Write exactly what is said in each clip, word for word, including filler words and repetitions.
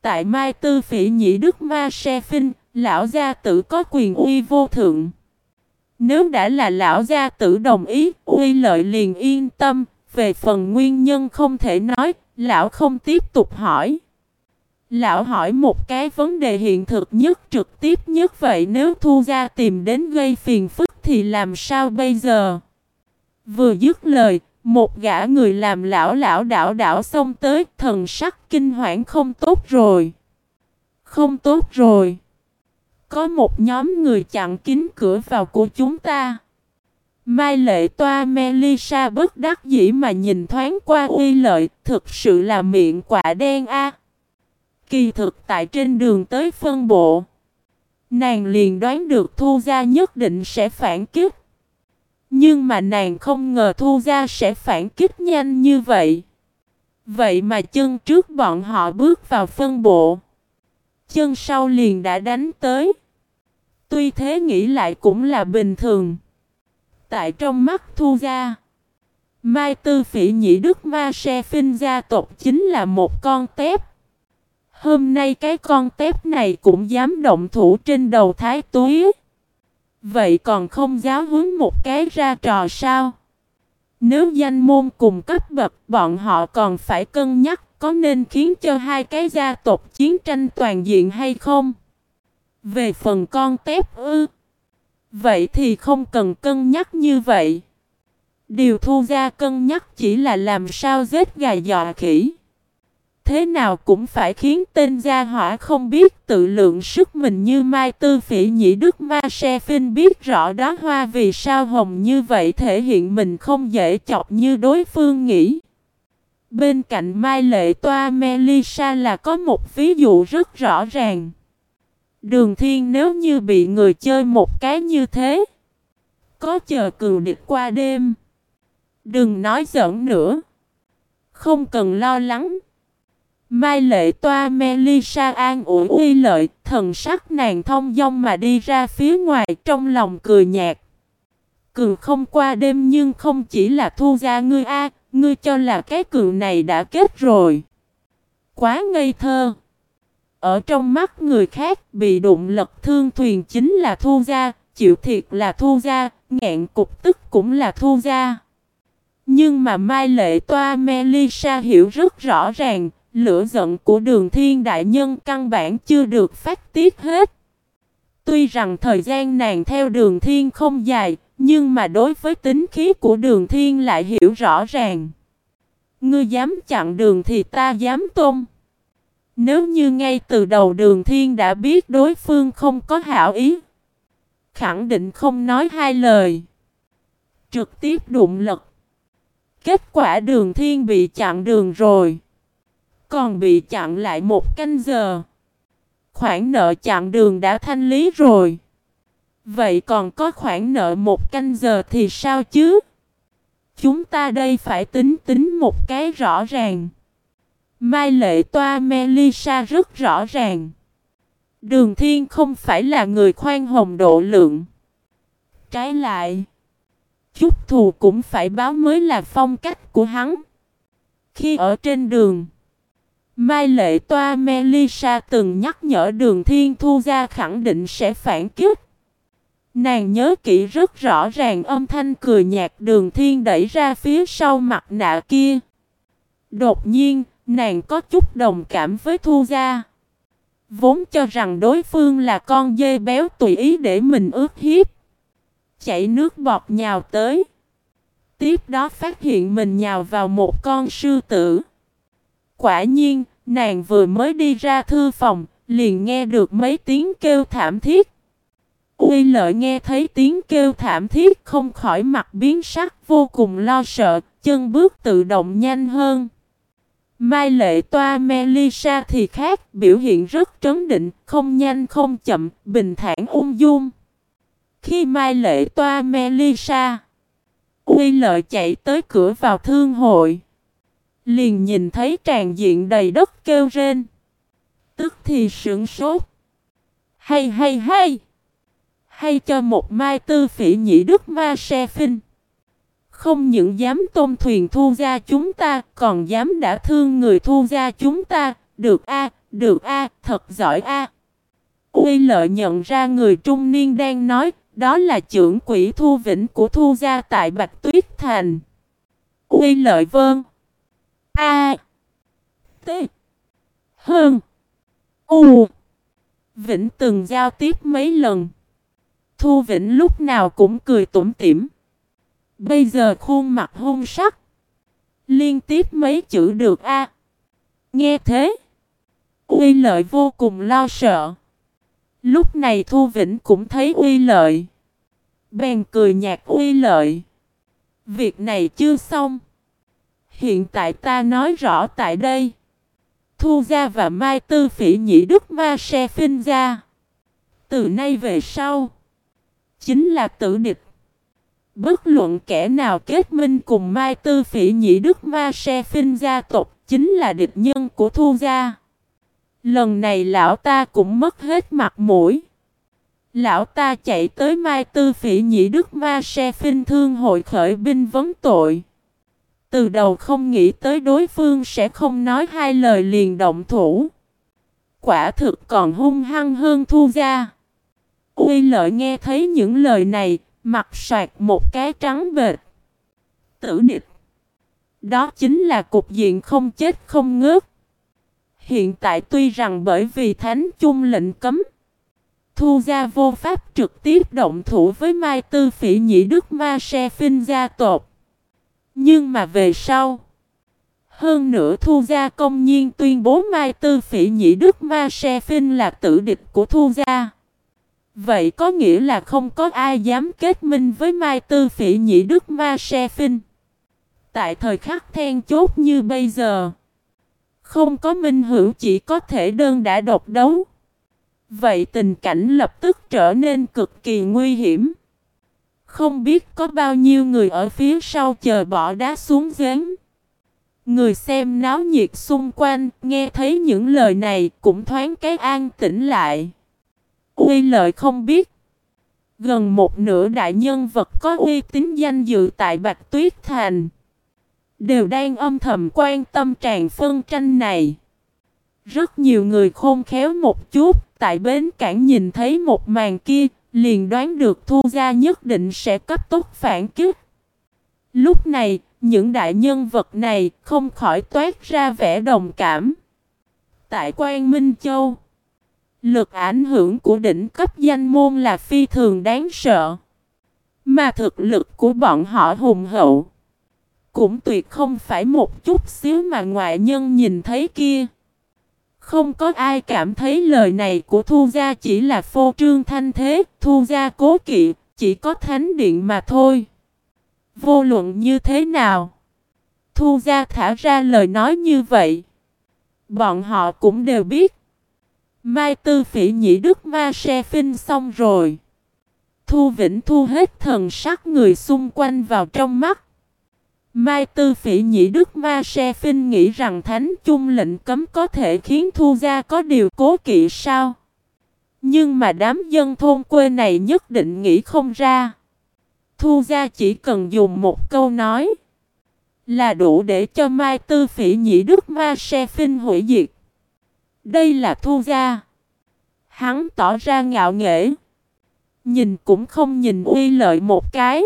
tại Mai Tư Phỉ Nhĩ Đức Ma Se Phinh, lão gia tử có quyền uy vô thượng. Nếu đã là lão gia tử đồng ý, Uy Lợi liền yên tâm. Về phần nguyên nhân không thể nói, lão không tiếp tục hỏi. Lão hỏi một cái vấn đề hiện thực nhất, trực tiếp nhất, vậy nếu Thu gia tìm đến gây phiền phức thì làm sao bây giờ? Vừa dứt lời, một gã người làm lão lão đảo đảo xông tới, thần sắc kinh hoảng. Không tốt rồi, không tốt rồi. Có một nhóm người chặn kín cửa vào của chúng ta. Mai Lệ Toa Melissa bất đắc dĩ mà nhìn thoáng qua Uy Lợi, thực sự là miệng quạ đen a. Kỳ thực tại trên đường tới phân bộ, nàng liền đoán được Thu gia nhất định sẽ phản kích. Nhưng mà nàng không ngờ Thu gia sẽ phản kích nhanh như vậy. Vậy mà chân trước bọn họ bước vào phân bộ, chân sau liền đã đánh tới. Tuy thế nghĩ lại cũng là bình thường. Tại trong mắt Thu gia, Mai Tư Phỉ Nhĩ Đức Ma Se Phinh gia tộc chính là một con tép. Hôm nay cái con tép này cũng dám động thủ trên đầu thái túy. Vậy còn không giáo huấn một cái ra trò sao? Nếu danh môn cùng cấp bậc, bọn họ còn phải cân nhắc có nên khiến cho hai cái gia tộc chiến tranh toàn diện hay không? Về phần con tép ư? Vậy thì không cần cân nhắc như vậy. Điều Thu gia cân nhắc chỉ là làm sao giết gà dọa khỉ. Thế nào cũng phải khiến tên gia hỏa không biết tự lượng sức mình như Mai Tư Phỉ Nhĩ Đức Ma Se Phinh biết rõ đó hoa vì sao hồng như vậy, thể hiện mình không dễ chọc như đối phương nghĩ. Bên cạnh Mai Lệ Toa Melissa là có một ví dụ rất rõ ràng. Đường Thiên nếu như bị người chơi một cái như thế, có chờ cừu địch qua đêm. Đừng nói giỡn nữa, không cần lo lắng. Mai Lệ Toa Melissa an ủi Uy Lợi, thần sắc nàng thông dong mà đi ra phía ngoài, trong lòng cười nhạt. Cừu không qua đêm nhưng không chỉ là Thu gia ngươi a, ngươi cho là cái cừu này đã kết rồi. Quá ngây thơ. Ở trong mắt người khác, bị đụng lật thương thuyền chính là Thu gia, chịu thiệt là Thu gia, ngạn cục tức cũng là Thu gia. Nhưng mà Mai Lệ Toa Melissa hiểu rất rõ ràng, lửa giận của Đường Thiên đại nhân căn bản chưa được phát tiết hết. Tuy rằng thời gian nàng theo Đường Thiên không dài, nhưng mà đối với tính khí của Đường Thiên lại hiểu rõ ràng. Ngươi dám chặn đường thì ta dám tôn. Nếu như ngay từ đầu Đường Thiên đã biết đối phương không có hảo ý, khẳng định không nói hai lời, trực tiếp đụng lật. Kết quả Đường Thiên bị chặn đường rồi, còn bị chặn lại một canh giờ. Khoản nợ chặn đường đã thanh lý rồi, vậy còn có khoản nợ một canh giờ thì sao chứ? Chúng ta đây phải tính tính một cái rõ ràng. Mai Lệ Toa Melissa rất rõ ràng. Đường Thiên không phải là người khoan hồng độ lượng. Trái lại, chút thù cũng phải báo mới là phong cách của hắn. Khi ở trên đường, Mai Lệ Toa Melissa từng nhắc nhở Đường Thiên Thu gia khẳng định sẽ phản kích. Nàng nhớ kỹ rất rõ ràng âm thanh cười nhạt Đường Thiên đẩy ra phía sau mặt nạ kia. Đột nhiên, nàng có chút đồng cảm với Thu gia. Vốn cho rằng đối phương là con dê béo tùy ý để mình ức hiếp, chảy nước bọt nhào tới. Tiếp đó phát hiện mình nhào vào một con sư tử. Quả nhiên, nàng vừa mới đi ra thư phòng, liền nghe được mấy tiếng kêu thảm thiết. Uy Lợi nghe thấy tiếng kêu thảm thiết không khỏi mặt biến sắc, vô cùng lo sợ, chân bước tự động nhanh hơn. Mai Lệ Toa Melissa thì khác, biểu hiện rất trấn định, không nhanh không chậm, bình thản ung dung. Khi Mai Lệ Toa Melissa, Uy Lợi chạy tới cửa vào thương hội, liền nhìn thấy tràn diện đầy đất kêu rên. Tức thì sửng sốt. Hay hay hay! Hay cho một Mai Tư Phỉ Nhĩ Đức Ma Se Phinh. Không những dám tôn thuyền Thu gia chúng ta, còn dám đã thương người Thu gia chúng ta. Được a, được a, thật giỏi a. Uy Lợi nhận ra người trung niên đang nói, đó là trưởng quỹ Thu Vĩnh của Thu gia tại Bạch Tuyết Thành. Uy Lợi vâng. A. T. Hơn. U. Vĩnh từng giao tiếp mấy lần. Thu Vĩnh lúc nào cũng cười tủm tỉm. Bây giờ khuôn mặt hung sắc. Liên tiếp mấy chữ được a. Nghe thế, Uy Lợi vô cùng lo sợ. Lúc này Thu Vĩnh cũng thấy Uy Lợi. Bèn cười nhạt Uy Lợi. Việc này chưa xong. Hiện tại ta nói rõ tại đây. Thu gia và Mai Tư Phỉ Nhĩ Đức Ma Se Phinh gia. Từ nay về sau, chính là tử địch. Bất luận kẻ nào kết minh cùng Mai Tư Phỉ Nhĩ Đức Ma Se Phinh gia tộc chính là địch nhân của Thu gia. Lần này lão ta cũng mất hết mặt mũi. Lão ta chạy tới Mai Tư Phỉ Nhĩ Đức Ma Se Phinh Thương hội khởi binh vấn tội. Từ đầu không nghĩ tới đối phương sẽ không nói hai lời liền động thủ. Quả thực còn hung hăng hơn Thu gia. Uy Lợi nghe thấy những lời này, mặt soạt một cái trắng bệch. Tử địch. Đó chính là cục diện không chết không ngớt. Hiện tại tuy rằng bởi vì thánh chung lệnh cấm, Thu gia vô pháp trực tiếp động thủ với Mai Tư Phỉ Nhĩ Đức Ma Se Phinh gia tộc. Nhưng mà về sau, hơn nữa Thu gia công nhiên tuyên bố Mai Tư Phỉ Nhĩ Đức Ma Se Phinh là tử địch của Thu gia. Vậy có nghĩa là không có ai dám kết minh với Mai Tư Phỉ Nhĩ Đức Ma Se Phinh. Tại thời khắc then chốt như bây giờ, không có minh hữu chỉ có thể đơn đả độc đấu. Vậy tình cảnh lập tức trở nên cực kỳ nguy hiểm. Không biết có bao nhiêu người ở phía sau chờ bỏ đá xuống giếng. Người xem náo nhiệt xung quanh, nghe thấy những lời này cũng thoáng cái an tĩnh lại. Uy Lợi không biết, gần một nửa đại nhân vật có uy tín danh dự tại Bạch Tuyết Thành đều đang âm thầm quan tâm tràng phân tranh này. Rất nhiều người khôn khéo một chút, tại bến cảng nhìn thấy một màn kia, liền đoán được Thu gia nhất định sẽ cấp tốc phản kích. Lúc này, những đại nhân vật này không khỏi toát ra vẻ đồng cảm. Tại Quang Minh Châu, lực ảnh hưởng của đỉnh cấp danh môn là phi thường đáng sợ. Mà thực lực của bọn họ hùng hậu, cũng tuyệt không phải một chút xíu mà ngoại nhân nhìn thấy kia. Không có ai cảm thấy lời này của Thu gia chỉ là phô trương thanh thế, Thu gia cố kỵ, chỉ có thánh điện mà thôi. Vô luận như thế nào, Thu gia thả ra lời nói như vậy, bọn họ cũng đều biết. Mai Tư Phỉ Nhĩ Đức Ma Se Phinh xong rồi. Thu Vĩnh thu hết thần sắc người xung quanh vào trong mắt. Mai Tư Phỉ Nhĩ Đức Ma Se Phinh nghĩ rằng thánh chung lệnh cấm có thể khiến Thu gia có điều cố kỵ sao? Nhưng mà đám dân thôn quê này nhất định nghĩ không ra. Thu gia chỉ cần dùng một câu nói là đủ để cho Mai Tư Phỉ Nhĩ Đức Ma Se Phinh hủy diệt. Đây là Thu gia. Hắn tỏ ra ngạo nghễ, nhìn cũng không nhìn Uy Lợi một cái.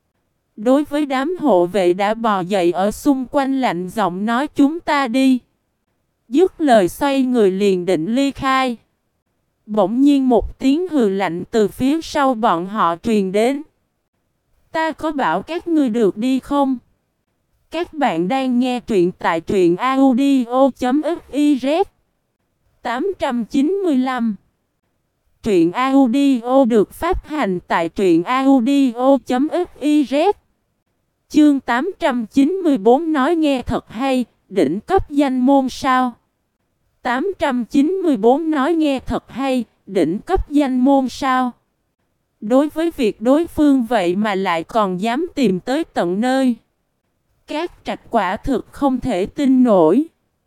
Đối với đám hộ vệ đã bò dậy ở xung quanh lạnh giọng nói chúng ta đi. Dứt lời xoay người liền định ly khai. Bỗng nhiên một tiếng hừ lạnh từ phía sau bọn họ truyền đến. Ta có bảo các ngươi được đi không? Các bạn đang nghe truyện tại truyện audio chấm fiz. tám trăm chín mươi lăm. Truyện audio được phát hành tại truyện audio chấm fiz. Chương tám trăm chín mươi bốn nói nghe thật hay, đỉnh cấp danh môn sao? tám trăm chín mươi bốn nói nghe thật hay, đỉnh cấp danh môn sao? Đối với việc đối phương vậy mà lại còn dám tìm tới tận nơi, Cát Trạch quả thực không thể tin nổi.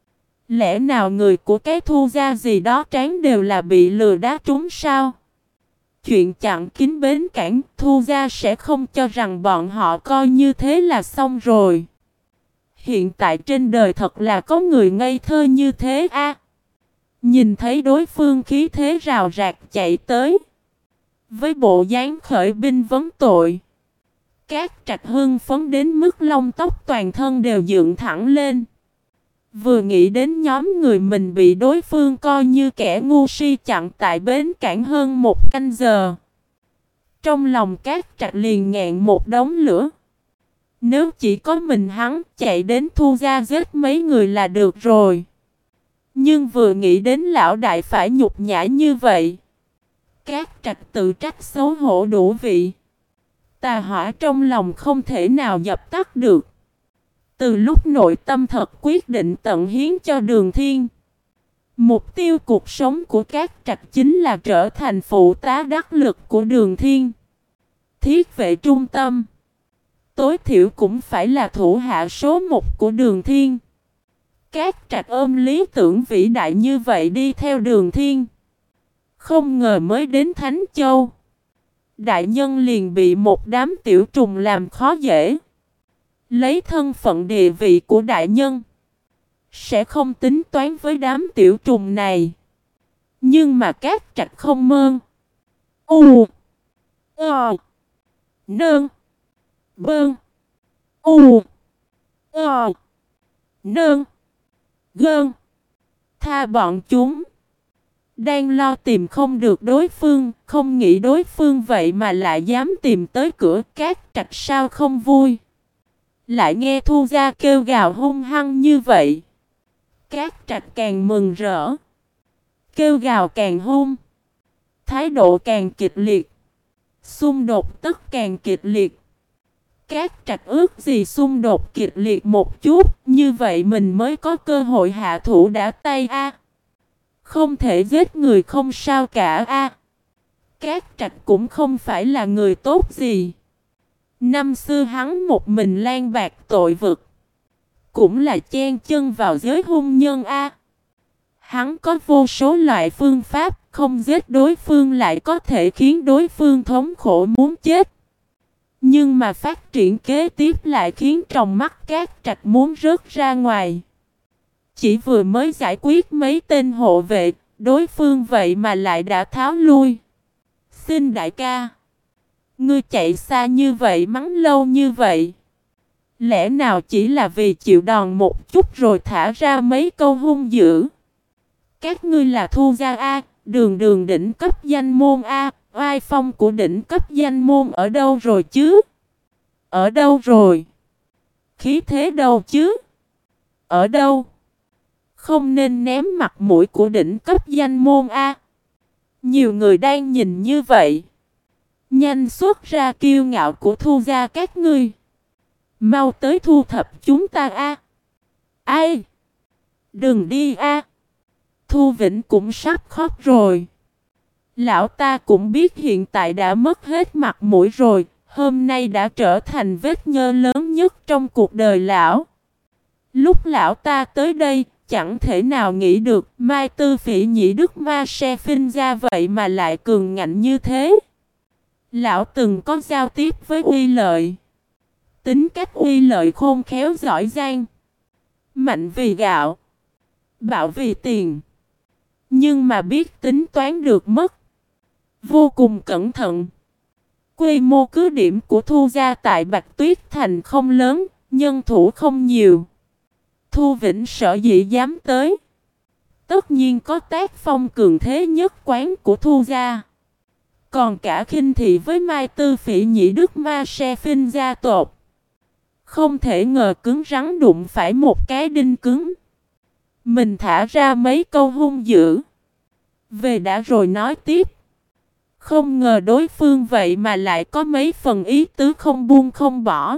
Lẽ nào người của cái Thu gia gì đó tráng đều là bị lừa đá trúng sao? Chuyện chặn kín bến cảng, Thu gia sẽ không cho rằng bọn họ coi như thế là xong rồi. Hiện tại trên đời thật là có người ngây thơ như thế a. Nhìn thấy đối phương khí thế rào rạc chạy tới, với bộ dáng khởi binh vấn tội, Cát Trạch hưng phấn đến mức lông tóc toàn thân đều dựng thẳng lên. Vừa nghĩ đến nhóm người mình bị đối phương coi như kẻ ngu si chặn tại bến cảng hơn một canh giờ, trong lòng Cát Trạch liền ngẹn một đống lửa. Nếu chỉ có mình hắn chạy đến Thu gia giết mấy người là được rồi. Nhưng vừa nghĩ đến lão đại phải nhục nhã như vậy, Cát Trạch tự trách xấu hổ đủ vị. Tà hỏa trong lòng không thể nào dập tắt được. Từ lúc nội tâm thật quyết định tận hiến cho Đường Thiên, mục tiêu cuộc sống của Cát Trạch chính là trở thành phụ tá đắc lực của Đường Thiên, thiết vệ trung tâm. Tối thiểu cũng phải là thủ hạ số một của Đường Thiên. Cát Trạch ôm lý tưởng vĩ đại như vậy đi theo Đường Thiên. Không ngờ mới đến Thánh Châu, đại nhân liền bị một đám tiểu trùng làm khó dễ. Lấy thân phận địa vị của đại nhân, sẽ không tính toán với đám tiểu trùng này. Nhưng mà Cát Trạch không mơn. U Ờ Nơn Bơn U Ờ Nơn Gơn tha bọn chúng. Đang lo tìm không được đối phương, không nghĩ đối phương vậy mà lại dám tìm tới cửa. Cát Trạch sao không vui. Lại nghe Thu gia kêu gào hung hăng như vậy, Cát Trạch càng mừng rỡ. Kêu gào càng hung, thái độ càng kịch liệt, xung đột tức càng kịch liệt. Cát Trạch ước gì xung đột kịch liệt một chút, như vậy mình mới có cơ hội hạ thủ đã tay a. Không thể giết người không sao cả a. Cát Trạch cũng không phải là người tốt gì. Năm xưa hắn một mình lang bạc tội vực, cũng là chen chân vào giới hung nhân a. Hắn có vô số loại phương pháp, không giết đối phương lại có thể khiến đối phương thống khổ muốn chết. Nhưng mà phát triển kế tiếp lại khiến trong mắt Cát Trạch muốn rớt ra ngoài. Chỉ vừa mới giải quyết mấy tên hộ vệ, đối phương vậy mà lại đã tháo lui. Xin đại ca, ngươi chạy xa như vậy, mắng lâu như vậy, lẽ nào chỉ là vì chịu đòn một chút rồi thả ra mấy câu hung dữ? Các ngươi là Thu gia a, đường đường đỉnh cấp danh môn a, oai phong của đỉnh cấp danh môn ở đâu rồi chứ? Ở đâu rồi? Khí thế đâu chứ? Ở đâu? Không nên ném mặt mũi của đỉnh cấp danh môn a. Nhiều người đang nhìn như vậy, nhanh xuất ra kiêu ngạo của Thu gia các ngươi. Mau tới thu thập chúng ta a. Ai? Đừng đi a. Thu Vĩnh cũng sắp khóc rồi. Lão ta cũng biết hiện tại đã mất hết mặt mũi rồi, hôm nay đã trở thành vết nhơ lớn nhất trong cuộc đời lão. Lúc lão ta tới đây, chẳng thể nào nghĩ được Mai Tư Phỉ Nhĩ Đức Ma Se Phinh ra vậy mà lại cường ngạnh như thế. Lão từng có giao tiếp với Uy Lợi, tính cách Uy Lợi khôn khéo giỏi giang, mạnh vì gạo, bạo vì tiền, nhưng mà biết tính toán được mất, vô cùng cẩn thận. Quy mô cứ điểm của Thu gia tại Bạch Tuyết Thành không lớn, nhân thủ không nhiều. Thu Vĩnh sở dĩ dám tới, tất nhiên có tác phong cường thế nhất quán của Thu gia, còn cả khinh thị với Mai Tư Phỉ Nhĩ Đức Ma Se Phinh gia tộc. Không thể ngờ cứng rắn đụng phải một cái đinh cứng. Mình thả ra mấy câu hung dữ, về đã rồi nói tiếp. Không ngờ đối phương vậy mà lại có mấy phần ý tứ không buông không bỏ.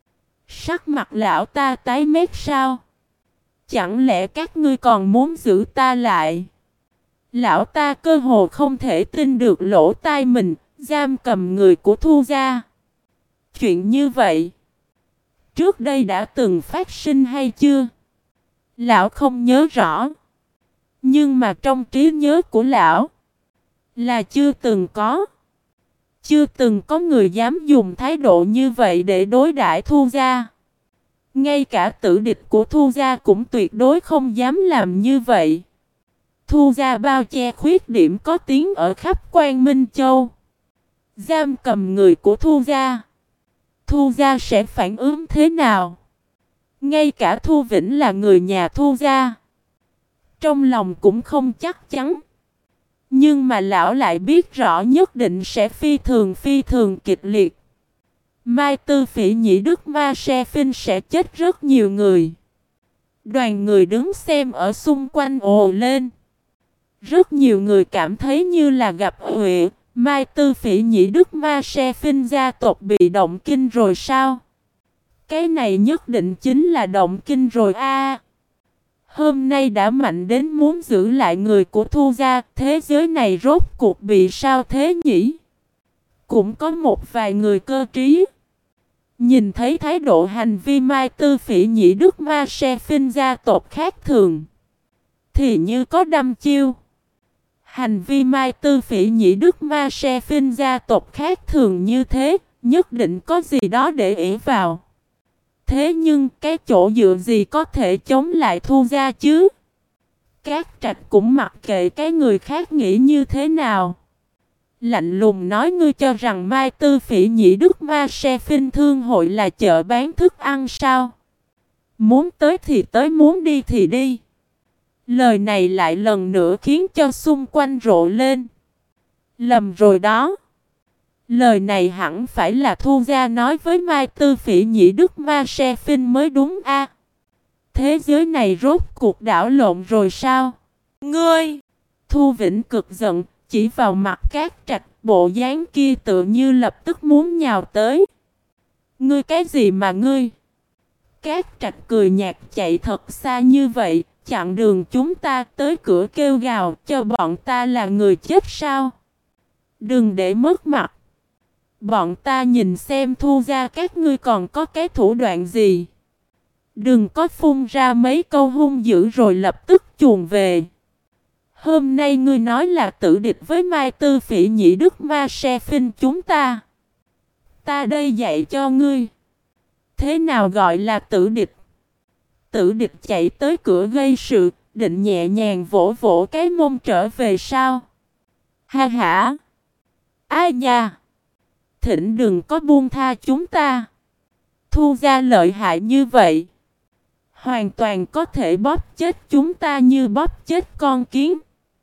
Sắc mặt lão ta tái mét sao? Chẳng lẽ các ngươi còn muốn giữ ta lại? Lão ta cơ hồ không thể tin được lỗ tai mình, giam cầm người của Thu gia. Chuyện như vậy, trước đây đã từng phát sinh hay chưa? Lão không nhớ rõ. Nhưng mà trong trí nhớ của lão, là chưa từng có. Chưa từng có người dám dùng thái độ như vậy để đối đãi Thu gia. Ngay cả tử địch của Thu gia cũng tuyệt đối không dám làm như vậy. Thu gia bao che khuyết điểm có tiếng ở khắp Quang Minh Châu. Giam cầm người của Thu gia. Thu gia sẽ phản ứng thế nào? Ngay cả Thu Vĩnh là người nhà Thu gia, trong lòng cũng không chắc chắn. Nhưng mà lão lại biết rõ nhất định sẽ phi thường phi thường kịch liệt. Mai Tư Phỉ Nhĩ Đức Ma Se Phinh sẽ chết rất nhiều người. Đoàn người đứng xem ở xung quanh ồ lên. Rất nhiều người cảm thấy như là gặp Huệ. Mai Tư Phỉ Nhĩ Đức Ma Se Phinh gia tộc bị động kinh rồi sao? Cái này nhất định chính là động kinh rồi a. Hôm nay đã mạnh đến muốn giữ lại người của Thu gia, thế giới này rốt cuộc bị sao thế nhỉ? Cũng có một vài người cơ trí. Nhìn thấy thái độ hành vi Mai Tư Phỉ Nhĩ Đức Ma Se Phinh gia tộc khác thường, thì như có đăm chiêu. Hành vi Mai Tư Phỉ Nhĩ Đức Ma Se Phinh gia tộc khác thường như thế, nhất định có gì đó để ỷ vào. Thế nhưng cái chỗ dựa gì có thể chống lại Thu gia chứ? Cát Trạch cũng mặc kệ cái người khác nghĩ như thế nào. Lạnh lùng nói, ngươi cho rằng Mai Tư Phỉ Nhĩ Đức Ma Se Phinh thương hội là chợ bán thức ăn sao? Muốn tới thì tới, muốn đi thì đi. Lời này lại lần nữa khiến cho xung quanh rộ lên. Lầm rồi đó. Lời này hẳn phải là Thu gia nói với Mai Tư Phỉ Nhĩ Đức Ma Se Phinh mới đúng a. Thế giới này rốt cuộc đảo lộn rồi sao? Ngươi! Thu Vĩnh cực giận, chỉ vào mặt Cát Trạch, bộ dáng kia tự như lập tức muốn nhào tới. Ngươi cái gì mà ngươi? Cát Trạch cười nhạt, chạy thật xa như vậy, chặn đường chúng ta tới cửa kêu gào cho bọn ta là người chết sao? Đừng để mất mặt. Bọn ta nhìn xem Thu gia các ngươi còn có cái thủ đoạn gì. Đừng có phun ra mấy câu hung dữ rồi lập tức chuồn về. Hôm nay ngươi nói là tử địch với Mai Tư Phỉ Nhĩ Đức Ma Se Phinh chúng ta. Ta đây dạy cho ngươi. Thế nào gọi là tử địch? Tử địch chạy tới cửa gây sự, định nhẹ nhàng vỗ vỗ cái mông trở về sao? Ha hả? Ai nha? Thỉnh đừng có buông tha chúng ta. Thu gia lợi hại như vậy, hoàn toàn có thể bóp chết chúng ta như bóp chết con kiến.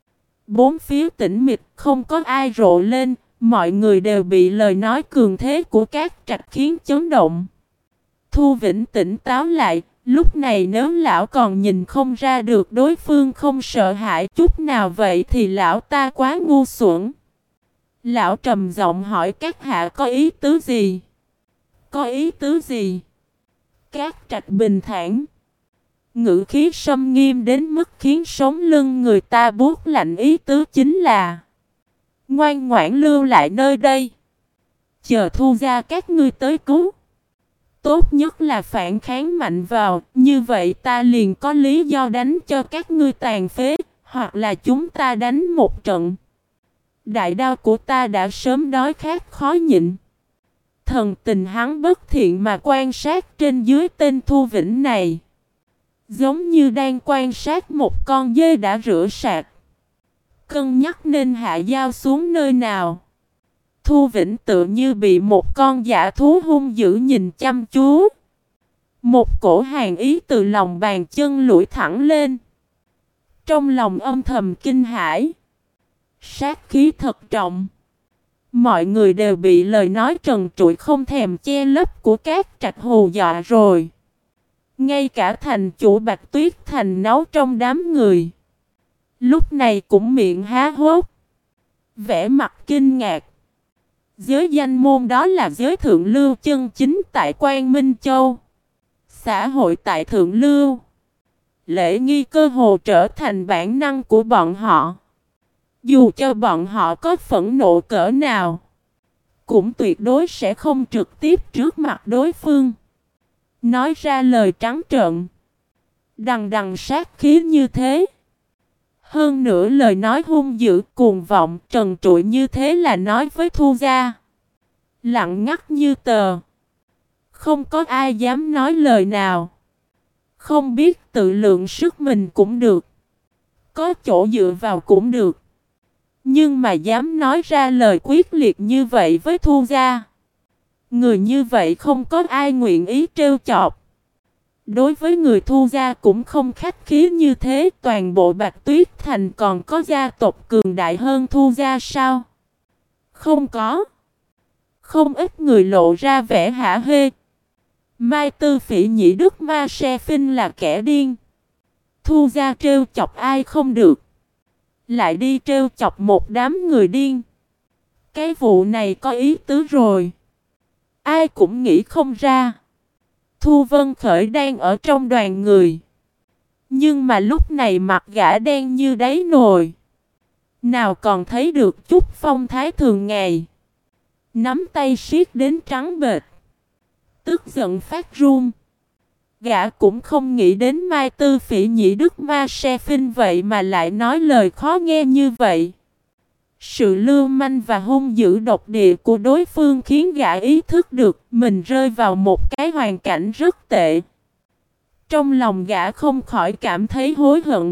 Bốn phía tĩnh mịch, không có ai rộ lên. Mọi người đều bị lời nói cường thế của Cát Trạch khiến chấn động. Thu Vĩnh tỉnh táo lại. Lúc này nếu lão còn nhìn không ra được đối phương không sợ hãi chút nào, vậy thì lão ta quá ngu xuẩn. Lão trầm giọng hỏi các hạ có ý tứ gì? Có ý tứ gì? Cát Trạch bình thản, ngữ khí sâm nghiêm đến mức khiến sống lưng người ta buốt lạnh. Ý tứ chính là ngoan ngoãn lưu lại nơi đây, chờ Thu gia các ngươi tới cứu. Tốt nhất là phản kháng mạnh vào, như vậy ta liền có lý do đánh cho các ngươi tàn phế, hoặc là chúng ta đánh một trận. Đại đao của ta đã sớm đói khát khó nhịn. Thần tình hắn bất thiện mà quan sát trên dưới tên Thu Vĩnh này, giống như đang quan sát một con dê đã rửa sạch, cân nhắc nên hạ dao xuống nơi nào. Thu Vĩnh tự như bị một con dã thú hung dữ nhìn chăm chú. Một cổ hàn ý từ lòng bàn chân lủi thẳng lên. Trong lòng âm thầm kinh hãi, sát khí thật trọng. Mọi người đều bị lời nói trần trụi không thèm che lấp của Cát Trạch hù dọa rồi. Ngay cả thành chủ Bạch Tuyết Thành nấu trong đám người, lúc này cũng miệng há hốc, vẻ mặt kinh ngạc. Giới danh môn đó là giới thượng lưu chân chính tại Quang Minh Châu. Xã hội tại thượng lưu, lễ nghi cơ hồ trở thành bản năng của bọn họ. Dù cho bọn họ có phẫn nộ cỡ nào, cũng tuyệt đối sẽ không trực tiếp trước mặt đối phương nói ra lời trắng trợn, đằng đằng sát khí như thế. Hơn nữa lời nói hung dữ, cuồng vọng, trần trụi như thế là nói với Thu gia. Lặng ngắt như tờ, không có ai dám nói lời nào. Không biết tự lượng sức mình cũng được. có chỗ dựa vào cũng được. Nhưng mà dám nói ra lời quyết liệt như vậy với Thu gia. Người như vậy không có ai nguyện ý trêu chọc. Đối với người Thu gia cũng không khách khí như thế. Toàn bộ Bạch Tuyết Thành còn có gia tộc cường đại hơn Thu gia sao? Không có. Không ít người lộ ra vẻ hả hê. Mai Tư Phỉ Nhĩ Đức Ma Se Phinh là kẻ điên. Thu gia trêu chọc ai không được. Lại đi trêu chọc một đám người điên. Cái vụ này có ý tứ rồi. Ai cũng nghĩ không ra. Thu Vân Khởi đang ở trong đoàn người. Nhưng mà lúc này mặt gã đen như đáy nồi. Nào còn thấy được chút phong thái thường ngày. Nắm tay siết đến trắng bệch. Tức giận phát run. Gã cũng không nghĩ đến Mai Tư Phỉ Nhĩ Đức Ma Se Phinh vậy mà lại nói lời khó nghe như vậy. Sự lưu manh và hung dữ độc địa của đối phương khiến gã ý thức được mình rơi vào một cái hoàn cảnh rất tệ. Trong lòng gã không khỏi cảm thấy hối hận.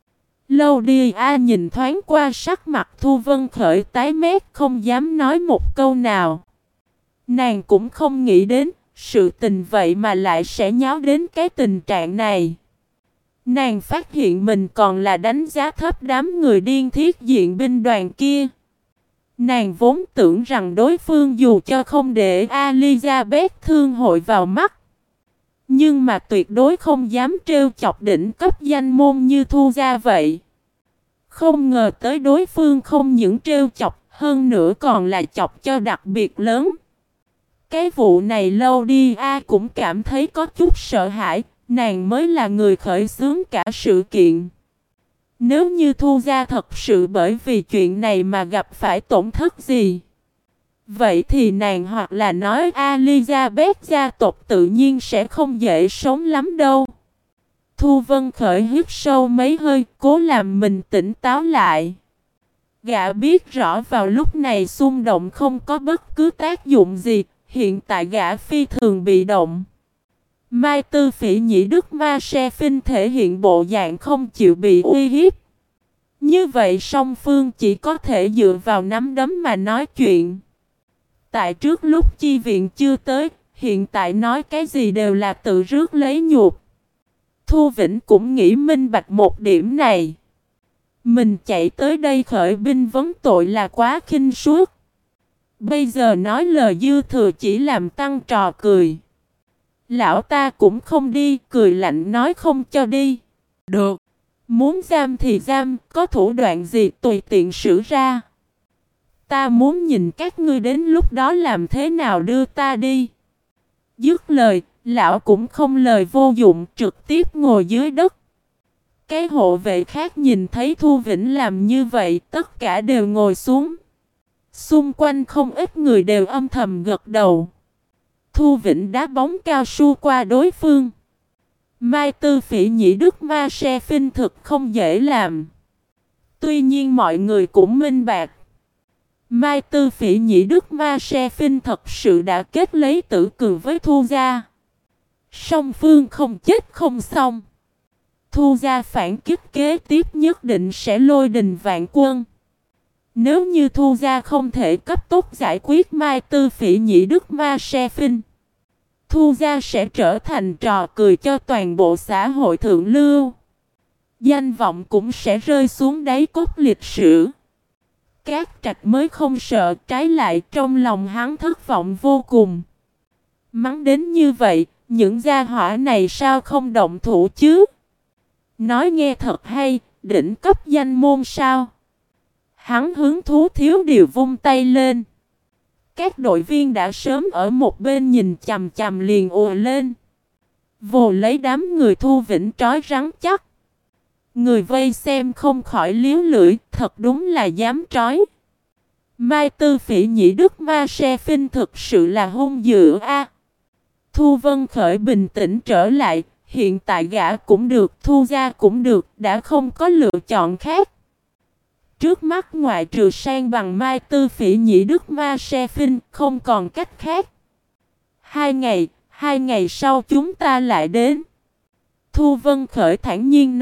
Lâu đi a nhìn thoáng qua sắc mặt Thu Vân Khởi tái mét không dám nói một câu nào. Nàng cũng không nghĩ đến sự tình vậy mà lại sẽ nháo đến cái tình trạng này. Nàng phát hiện mình còn là đánh giá thấp đám người điên thiết diện binh đoàn kia. Nàng vốn tưởng rằng đối phương dù cho không để Elizabeth thương hội vào mắt. Nhưng mà tuyệt đối không dám trêu chọc đỉnh cấp danh môn như Thu gia vậy. Không ngờ tới đối phương không những trêu chọc, hơn nữa còn là chọc cho đặc biệt lớn. Cái vụ này lâu đi a cũng cảm thấy có chút sợ hãi, nàng mới là người khởi xướng cả sự kiện. Nếu như Thu gia thật sự bởi vì chuyện này mà gặp phải tổn thất gì, vậy thì nàng hoặc là nói Elizabeth gia tộc tự nhiên sẽ không dễ sống lắm đâu. Thu Vân Khởi hít sâu mấy hơi, cố làm mình tỉnh táo lại. Gã biết rõ vào lúc này xung động không có bất cứ tác dụng gì, hiện tại gã phi thường bị động. Mai Tư Phỉ Nhĩ Đức Ma Se Phinh thể hiện bộ dạng không chịu bị uy hiếp. Như vậy song phương chỉ có thể dựa vào nắm đấm mà nói chuyện. Tại trước lúc chi viện chưa tới, hiện tại nói cái gì đều là tự rước lấy nhục. Thu Vĩnh cũng nghĩ minh bạch một điểm này. Mình chạy tới đây khởi binh vấn tội là quá khinh suất. Bây giờ nói lời dư thừa chỉ làm tăng trò cười. Lão ta cũng không đi, cười lạnh nói không cho đi. Được, muốn giam thì giam, có thủ đoạn gì tùy tiện sử ra. Ta muốn nhìn các ngươi đến lúc đó làm thế nào đưa ta đi. Dứt lời, lão cũng không lời vô dụng, trực tiếp ngồi dưới đất. Cái hộ vệ khác nhìn thấy Thu Vĩnh làm như vậy, tất cả đều ngồi xuống. Xung quanh không ít người đều âm thầm gật đầu. Thu Vĩnh đá bóng cao su qua đối phương. Mai Tư Phỉ Nhĩ Đức Ma Se Phinh thực không dễ làm. Tuy nhiên mọi người cũng minh bạch. Mai Tư Phỉ Nhĩ Đức Ma Se Phinh thật sự đã kết lấy tử cường với Thu gia. Song phương không chết không xong. Thu gia phản kích kế tiếp nhất định sẽ lôi đình vạn quân. Nếu như Thu gia không thể cấp tốc giải quyết Mai Tư Phỉ Nhĩ Đức Ma Se Phinh, Thu gia sẽ trở thành trò cười cho toàn bộ xã hội thượng lưu. Danh vọng cũng sẽ rơi xuống đáy cốt lịch sử. Cát Trạch mới không sợ, trái lại trong lòng hắn thất vọng vô cùng. Mắng đến như vậy, những gia hỏa này sao không động thủ chứ? Nói nghe thật hay, đỉnh cấp danh môn sao? Hắn hứng thú thiếu điều vung tay lên. Các đội viên đã sớm ở một bên nhìn chằm chằm liền ùa lên. Vồ lấy đám người Thu Vĩnh trói rắn chắc. Người vây xem không khỏi liếu lưỡi, thật đúng là dám trói. Mai Tư Phỉ Nhĩ Đức Ma Se Phinh thực sự là hung dữ a. Thu Vân Khởi bình tĩnh trở lại, hiện tại gã cũng được, Thu gia cũng được, đã không có lựa chọn khác. Trước mắt ngoại trừ sang bằng Mai Tư Phỉ Nhĩ Đức Ma Se Phinh, không còn cách khác. Hai ngày, hai ngày sau chúng ta lại đến. Thu Vân Khởi thản nhiên nói,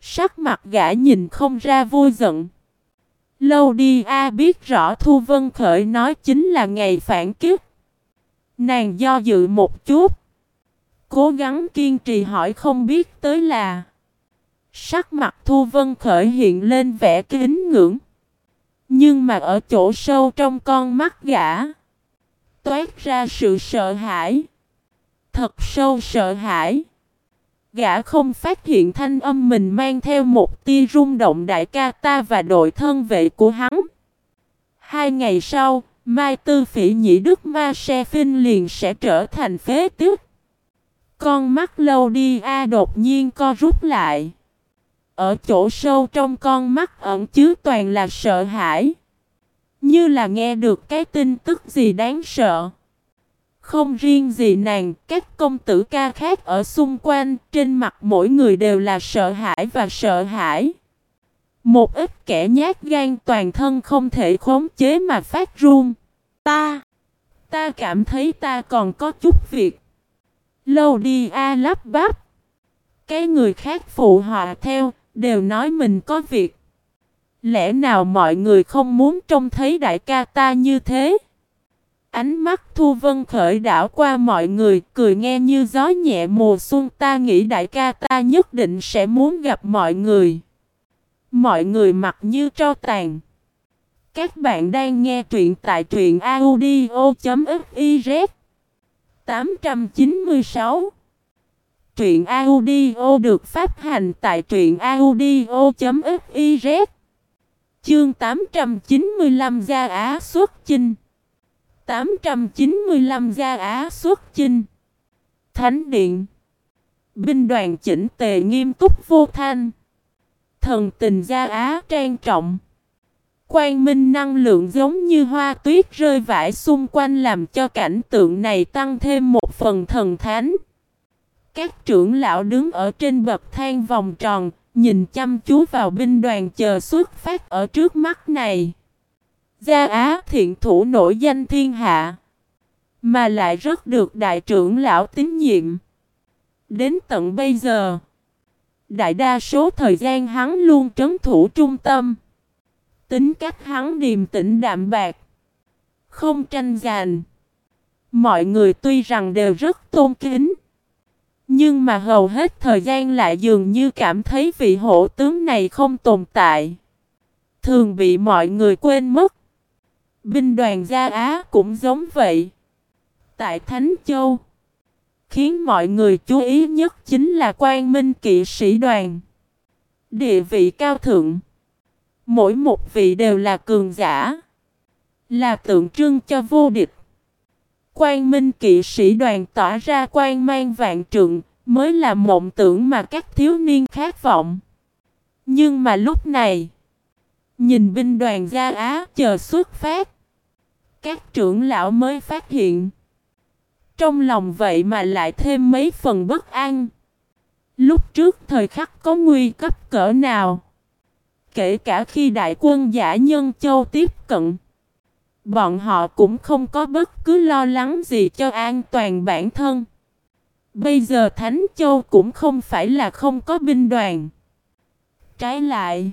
Sắc mặt gã nhìn không ra vui giận. Lâu đi a biết rõ Thu Vân Khởi nói chính là ngày phản kiếp. Nàng do dự một chút, cố gắng kiên trì hỏi không biết tới là. Sắc mặt Thu Vân Khởi hiện lên vẻ kính ngưỡng. Nhưng mà ở chỗ sâu trong con mắt gã toát ra sự sợ hãi. Thật sâu sợ hãi. Gã không phát hiện thanh âm mình mang theo một tia rung động đại ca ta và đội thân vệ của hắn. Hai ngày sau, Mai Tư Phỉ Nhĩ Đức Ma Se Phinh liền sẽ trở thành phế tích. Con mắt Lâu Đi A đột nhiên co rút lại. Ở chỗ sâu trong con mắt ẩn chứa toàn là sợ hãi. Như là nghe được cái tin tức gì đáng sợ. Không riêng gì nàng, các công tử ca khác ở xung quanh, trên mặt mỗi người đều là sợ hãi và sợ hãi. Một ít kẻ nhát gan toàn thân không thể khống chế mà phát run. Ta, ta cảm thấy ta còn có chút việc. Lâu đi a lắp bắp. Cái người khác phụ họa theo, đều nói mình có việc. Lẽ nào mọi người không muốn trông thấy đại ca ta như thế? Ánh mắt Thu Vân Khởi đảo qua mọi người, cười nghe như gió nhẹ mùa xuân. Ta nghĩ đại ca ta nhất định sẽ muốn gặp mọi người. Mọi người mặt như tro tàn. Các bạn đang nghe truyện tại truyện audio.fiz tám trăm chín mươi sáu. Truyện audio được phát hành tại truyện audio.fiz. Chương tám trăm chín mươi lăm Gia Á xuất chinh. tám trăm chín mươi lăm Gia Á xuất chinh. Thánh điện. Binh đoàn chỉnh tề nghiêm túc vô thanh. Thần tình Gia Á trang trọng. Quang minh năng lượng giống như hoa tuyết rơi vãi xung quanh làm cho cảnh tượng này tăng thêm một phần thần thánh. Các trưởng lão đứng ở trên bậc thang vòng tròn, nhìn chăm chú vào binh đoàn chờ xuất phát ở trước mắt này. Gia Á thiện thủ nổi danh thiên hạ, mà lại rất được đại trưởng lão tín nhiệm. Đến tận bây giờ, đại đa số thời gian hắn luôn trấn thủ trung tâm. Tính cách hắn điềm tĩnh đạm bạc, không tranh giành. Mọi người tuy rằng đều rất tôn kính, nhưng mà hầu hết thời gian lại dường như cảm thấy vị hộ tướng này không tồn tại, thường bị mọi người quên mất. Binh đoàn Gia Á cũng giống vậy. Tại Thánh Châu, khiến mọi người chú ý nhất chính là Quang Minh kỵ sĩ đoàn. Địa vị cao thượng, mỗi một vị đều là cường giả, là tượng trưng cho vô địch. Quang Minh kỵ sĩ đoàn tỏa ra quang mang vạn trượng, mới là mộng tưởng mà các thiếu niên khát vọng. Nhưng mà lúc này, nhìn binh đoàn Gia Á chờ xuất phát, các trưởng lão mới phát hiện, trong lòng vậy mà lại thêm mấy phần bất an. Lúc trước thời khắc có nguy cấp cỡ nào, kể cả khi đại quân Dã Nhân Châu tiếp cận, bọn họ cũng không có bất cứ lo lắng gì cho an toàn bản thân. Bây giờ Thánh Châu cũng không phải là không có binh đoàn. Trái lại,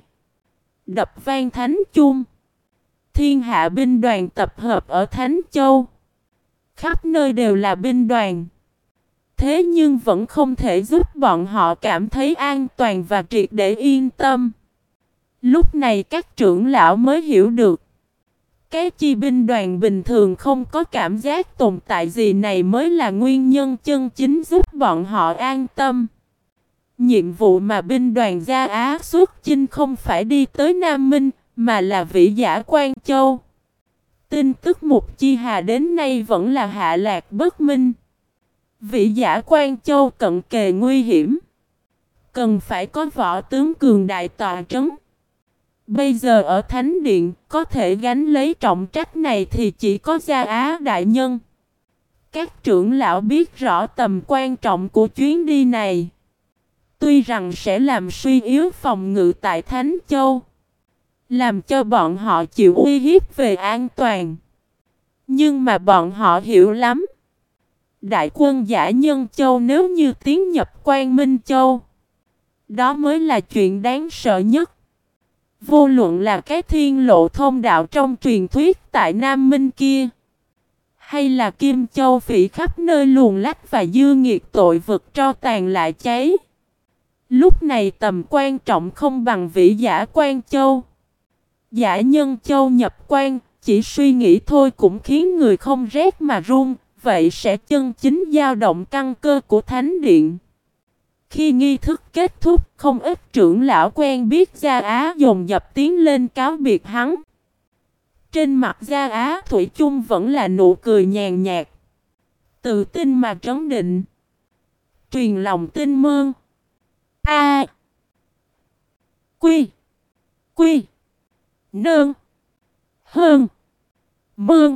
đập vang thánh chuông, thiên hạ binh đoàn tập hợp ở Thánh Châu. Khắp nơi đều là binh đoàn. Thế nhưng vẫn không thể giúp bọn họ cảm thấy an toàn và triệt để yên tâm. Lúc này các trưởng lão mới hiểu được, cái chi binh đoàn bình thường không có cảm giác tồn tại gì này mới là nguyên nhân chân chính giúp bọn họ an tâm. Nhiệm vụ mà binh đoàn Gia Á xuất chinh không phải đi tới Nam Minh, mà là Vĩ Giả Quan Châu. Tin tức Mục Chi Hà đến nay vẫn là hạ lạc bất minh. Vĩ Giả Quan Châu cận kề nguy hiểm, cần phải có võ tướng cường đại tọa trấn. Bây giờ ở Thánh Điện, có thể gánh lấy trọng trách này thì chỉ có Gia Á đại nhân. Các trưởng lão biết rõ tầm quan trọng của chuyến đi này. Tuy rằng sẽ làm suy yếu phòng ngự tại Thánh Châu, làm cho bọn họ chịu uy hiếp về an toàn, nhưng mà bọn họ hiểu lắm. Đại quân Dã Nhân Châu nếu như tiến nhập Quang Minh Châu, Đó mới là chuyện đáng sợ nhất. Vô luận là cái thiên lộ thông đạo trong truyền thuyết tại Nam Minh kia, hay là Kim Châu Phỉ khắp nơi luồn lách và dư nghiệt tội vực tro tàn lại cháy, lúc này tầm quan trọng không bằng vĩ giả Quan Châu. Giả Nhân Châu nhập quan, chỉ suy nghĩ thôi cũng khiến người không rét mà run, vậy sẽ chân chính dao động căn cơ của Thánh Điện. Khi nghi thức kết thúc, không ít trưởng lão quen biết Gia Á dồn dập tiến lên cáo biệt hắn. Trên mặt Gia Á thủy chung vẫn là nụ cười nhàn nhạt, tự tin mà trấn định, truyền lòng tin mơn. A. Quy. Quy. Nương. Hơn. Mương.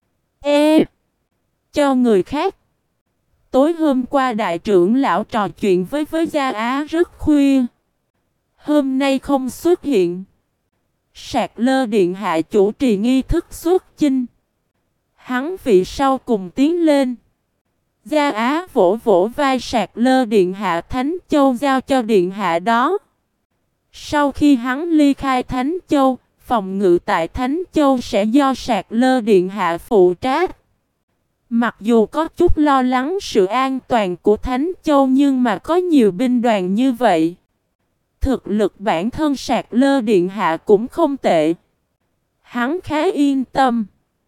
E. Cho người khác. Tối hôm qua đại trưởng lão trò chuyện với với Gia Á rất khuya. Hôm nay không xuất hiện. Sạc Lơ Điện Hạ chủ trì nghi thức xuất chinh. Hắn vị sau cùng tiến lên. Gia Á vỗ vỗ vai Sạc Lơ Điện Hạ, Thánh Châu giao cho Điện Hạ đó. Sau khi hắn ly khai Thánh Châu, phòng ngự tại Thánh Châu sẽ do Sạc Lơ Điện Hạ phụ trách. Mặc dù có chút lo lắng sự an toàn của Thánh Châu nhưng mà có nhiều binh đoàn như vậy, thực lực bản thân Sạc Lơ Điện Hạ cũng không tệ. Hắn khá yên tâm.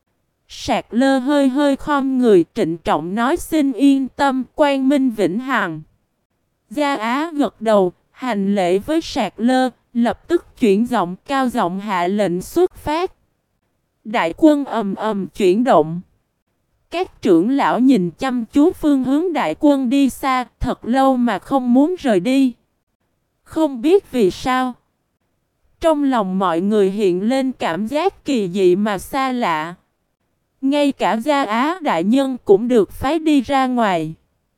Sạc Lơ hơi hơi khom người trịnh trọng nói xin yên tâm, Quang Minh vĩnh hằng. Gia Á gật đầu, hành lễ với Sạc Lơ, lập tức chuyển giọng cao giọng hạ lệnh xuất phát. Đại quân ầm ầm chuyển động. Các trưởng lão nhìn chăm chú phương hướng đại quân đi xa, thật lâu mà không muốn rời đi. Không biết vì sao, trong lòng mọi người hiện lên cảm giác kỳ dị mà xa lạ. Ngay cả Gia Á đại nhân cũng được phái đi ra ngoài.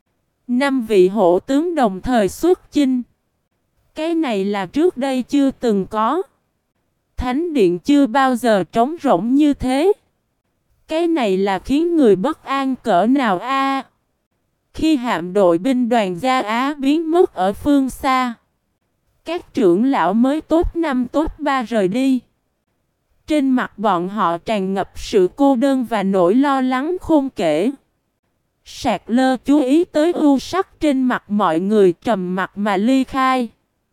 Năm vị hổ tướng đồng thời xuất chinh. Cái này là trước đây chưa từng có. Thánh điện chưa bao giờ trống rỗng như thế. Cái này là khiến người bất an cỡ nào a? Khi hạm đội binh đoàn Gia Á biến mất ở phương xa, các trưởng lão mới tốt năm tốt ba rời đi. Trên mặt bọn họ tràn ngập sự cô đơn và nỗi lo lắng khôn kể. Sạc Lơ chú ý tới ưu sắc trên mặt mọi người, trầm mặt mà ly khai.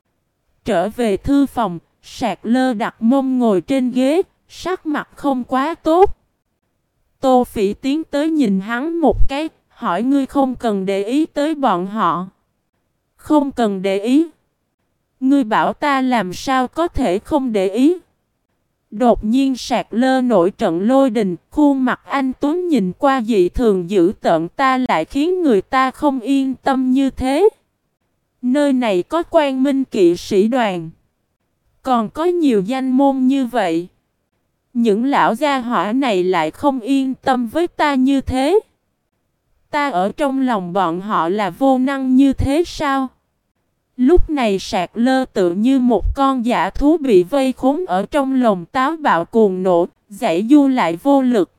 Trở về thư phòng, Sạc Lơ đặt mông ngồi trên ghế, sắc mặt không quá tốt. Tô Phỉ tiến tới nhìn hắn một cái, hỏi ngươi không cần để ý tới bọn họ. Không cần để ý. Ngươi bảo ta làm sao có thể không để ý. Đột nhiên Sạc Lơ nổi trận lôi đình, khuôn mặt anh tuấn nhìn qua dị thường dữ tợn, ta lại khiến người ta không yên tâm như thế. Nơi này có Quang Minh kỵ sĩ đoàn, còn có nhiều danh môn như vậy. Những lão gia hỏa này lại không yên tâm với ta như thế. Ta ở trong lòng bọn họ là vô năng như thế sao? Lúc này Sạc Lơ tự như một con dã thú bị vây khốn ở trong lồng táo bạo cuồng nổ, giãy du lại vô lực.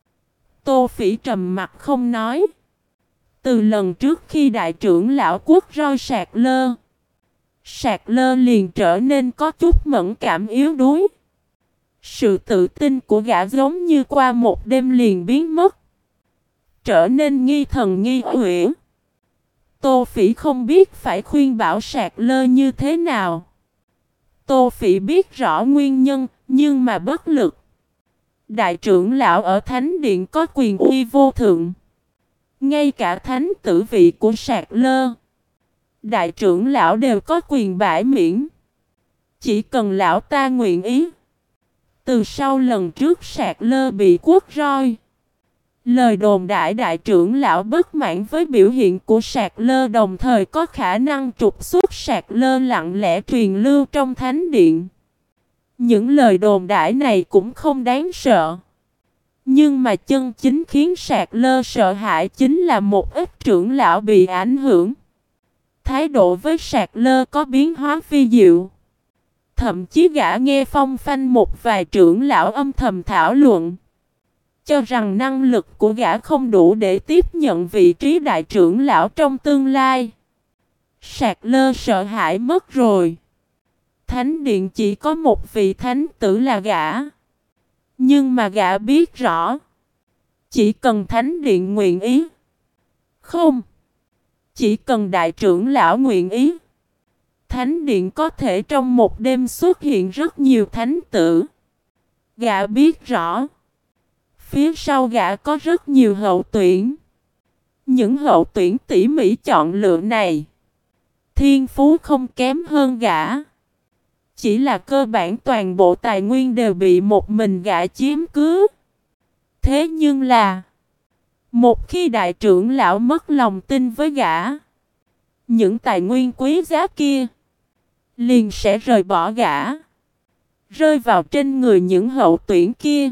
Tô Phỉ trầm mặt không nói. Từ lần trước khi đại trưởng lão quốc roi Sạc Lơ, Sạc Lơ liền trở nên có chút mẫn cảm yếu đuối. Sự tự tin của gã giống như qua một đêm liền biến mất, trở nên nghi thần nghi quỷ. Tô Phỉ không biết phải khuyên bảo Sạc Lơ như thế nào. Tô Phỉ biết rõ nguyên nhân, nhưng mà bất lực. Đại trưởng lão ở Thánh Điện có quyền uy vô thượng. Ngay cả thánh tử vị của Sạc Lơ, đại trưởng lão đều có quyền bãi miễn. Chỉ cần lão ta nguyện ý. Từ sau lần trước Sạc Lơ bị quất roi, lời đồn đại đại trưởng lão bất mãn với biểu hiện của Sạc Lơ, đồng thời có khả năng trục xuất Sạc Lơ lặng lẽ truyền lưu trong Thánh Điện. Những lời đồn đại này cũng không đáng sợ. Nhưng mà chân chính khiến Sạc Lơ sợ hãi chính là một ít trưởng lão bị ảnh hưởng. Thái độ với Sạc Lơ có biến hóa phi diệu. Thậm chí gã nghe phong phanh một vài trưởng lão âm thầm thảo luận, cho rằng năng lực của gã không đủ để tiếp nhận vị trí đại trưởng lão trong tương lai. Sạc Lơ sợ hãi mất rồi. Thánh điện chỉ có một vị thánh tử là gã. Nhưng mà gã biết rõ, chỉ cần thánh điện nguyện ý. Không, chỉ cần đại trưởng lão nguyện ý. Thánh điện có thể trong một đêm xuất hiện rất nhiều thánh tử. Gã biết rõ, phía sau gã có rất nhiều hậu tuyển. Những hậu tuyển tỉ mỉ chọn lựa này, thiên phú không kém hơn gã. Chỉ là cơ bản toàn bộ tài nguyên đều bị một mình gã chiếm cứ. Thế nhưng là, một khi đại trưởng lão mất lòng tin với gã, những tài nguyên quý giá kia liền sẽ rời bỏ gã, rơi vào trên người những hậu tuyển kia.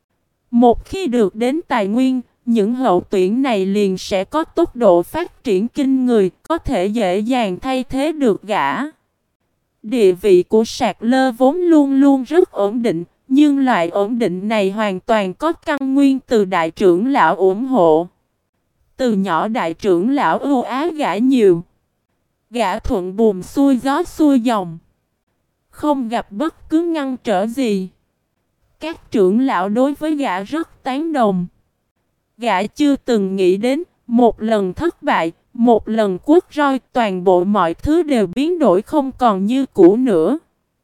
Một khi được đến tài nguyên, những hậu tuyển này liền sẽ có tốc độ phát triển kinh người, có thể dễ dàng thay thế được gã. Địa vị của Sạc Lơ vốn luôn luôn rất ổn định, nhưng loại ổn định này hoàn toàn có căn nguyên từ đại trưởng lão ủng hộ. Từ nhỏ đại trưởng lão ưu ái gã nhiều. Gã thuận buồm xuôi gió xuôi dòng, không gặp bất cứ ngăn trở gì. Các trưởng lão đối với gã rất tán đồng. Gã chưa từng nghĩ đến, một lần thất bại, một lần quất roi, toàn bộ mọi thứ đều biến đổi không còn như cũ nữa.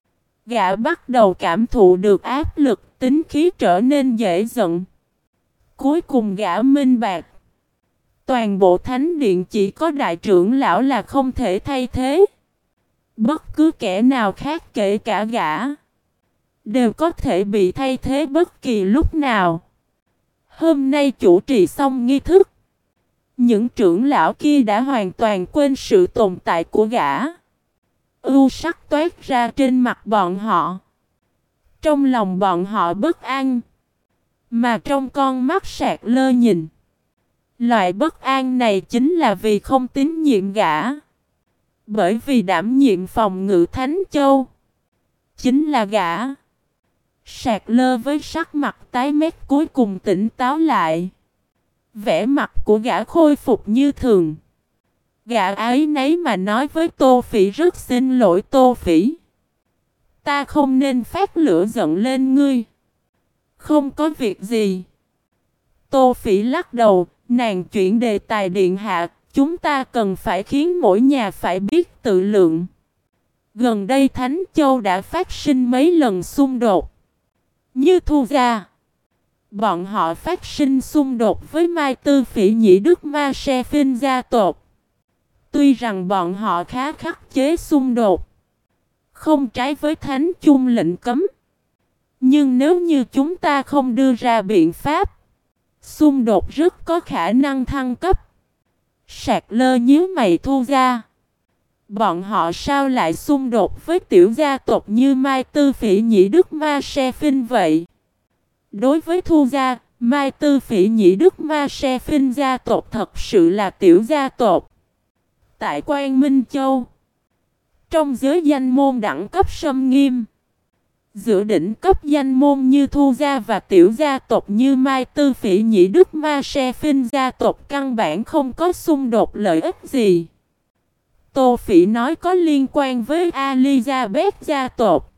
Gã bắt đầu cảm thụ được áp lực, tính khí trở nên dễ giận. Cuối cùng gã minh bạch, toàn bộ thánh điện chỉ có đại trưởng lão là không thể thay thế. Bất cứ kẻ nào khác kể cả gã, đều có thể bị thay thế bất kỳ lúc nào. Hôm nay chủ trì xong nghi thức, những trưởng lão kia đã hoàn toàn quên sự tồn tại của gã. Ưu sắc toát ra trên mặt bọn họ. Trong lòng bọn họ bất an. Mà trong con mắt Sạc Lơ nhìn, loại bất an này chính là vì không tín nhiệm gã. Bởi vì đảm nhiệm phòng ngự Thánh Châu chính là gã. Sạc Lơ với sắc mặt tái mét cuối cùng tỉnh táo lại. Vẻ mặt của gã khôi phục như thường. Gã ấy nấy mà nói với Tô Phỉ, rất xin lỗi Tô Phỉ, ta không nên phát lửa giận lên ngươi. Không có việc gì. Tô Phỉ lắc đầu, nàng chuyển đề tài điện hạ, chúng ta cần phải khiến mỗi nhà phải biết tự lượng. Gần đây Thánh Châu đã phát sinh mấy lần xung đột. Như Thu Gia, bọn họ phát sinh xung đột với Mai Tư Phỉ Nhĩ Đức Ma Se Phinh gia tộc. Tuy rằng bọn họ khá khắc chế xung đột, không trái với Thánh Chung lệnh cấm, nhưng nếu như chúng ta không đưa ra biện pháp, xung đột rất có khả năng thăng cấp. Sạc Lơ nhíu mày. Thu Gia, bọn họ sao lại xung đột với tiểu gia tộc như Mai Tư Phỉ Nhĩ Đức Ma Se Phinh vậy? Đối với Thu Gia, Mai Tư Phỉ Nhĩ Đức Ma Se Phinh gia tộc thật sự là tiểu gia tộc. Tại Quang Minh Châu, trong giới danh môn đẳng cấp xâm nghiêm, giữa đỉnh cấp danh môn như Thu Gia và tiểu gia tộc như Mai Tư Phỉ Nhĩ Đức Ma Se Phinh gia tộc căn bản không có xung đột lợi ích gì. Tô Phỉ nói có liên quan với Elizabeth gia tộc.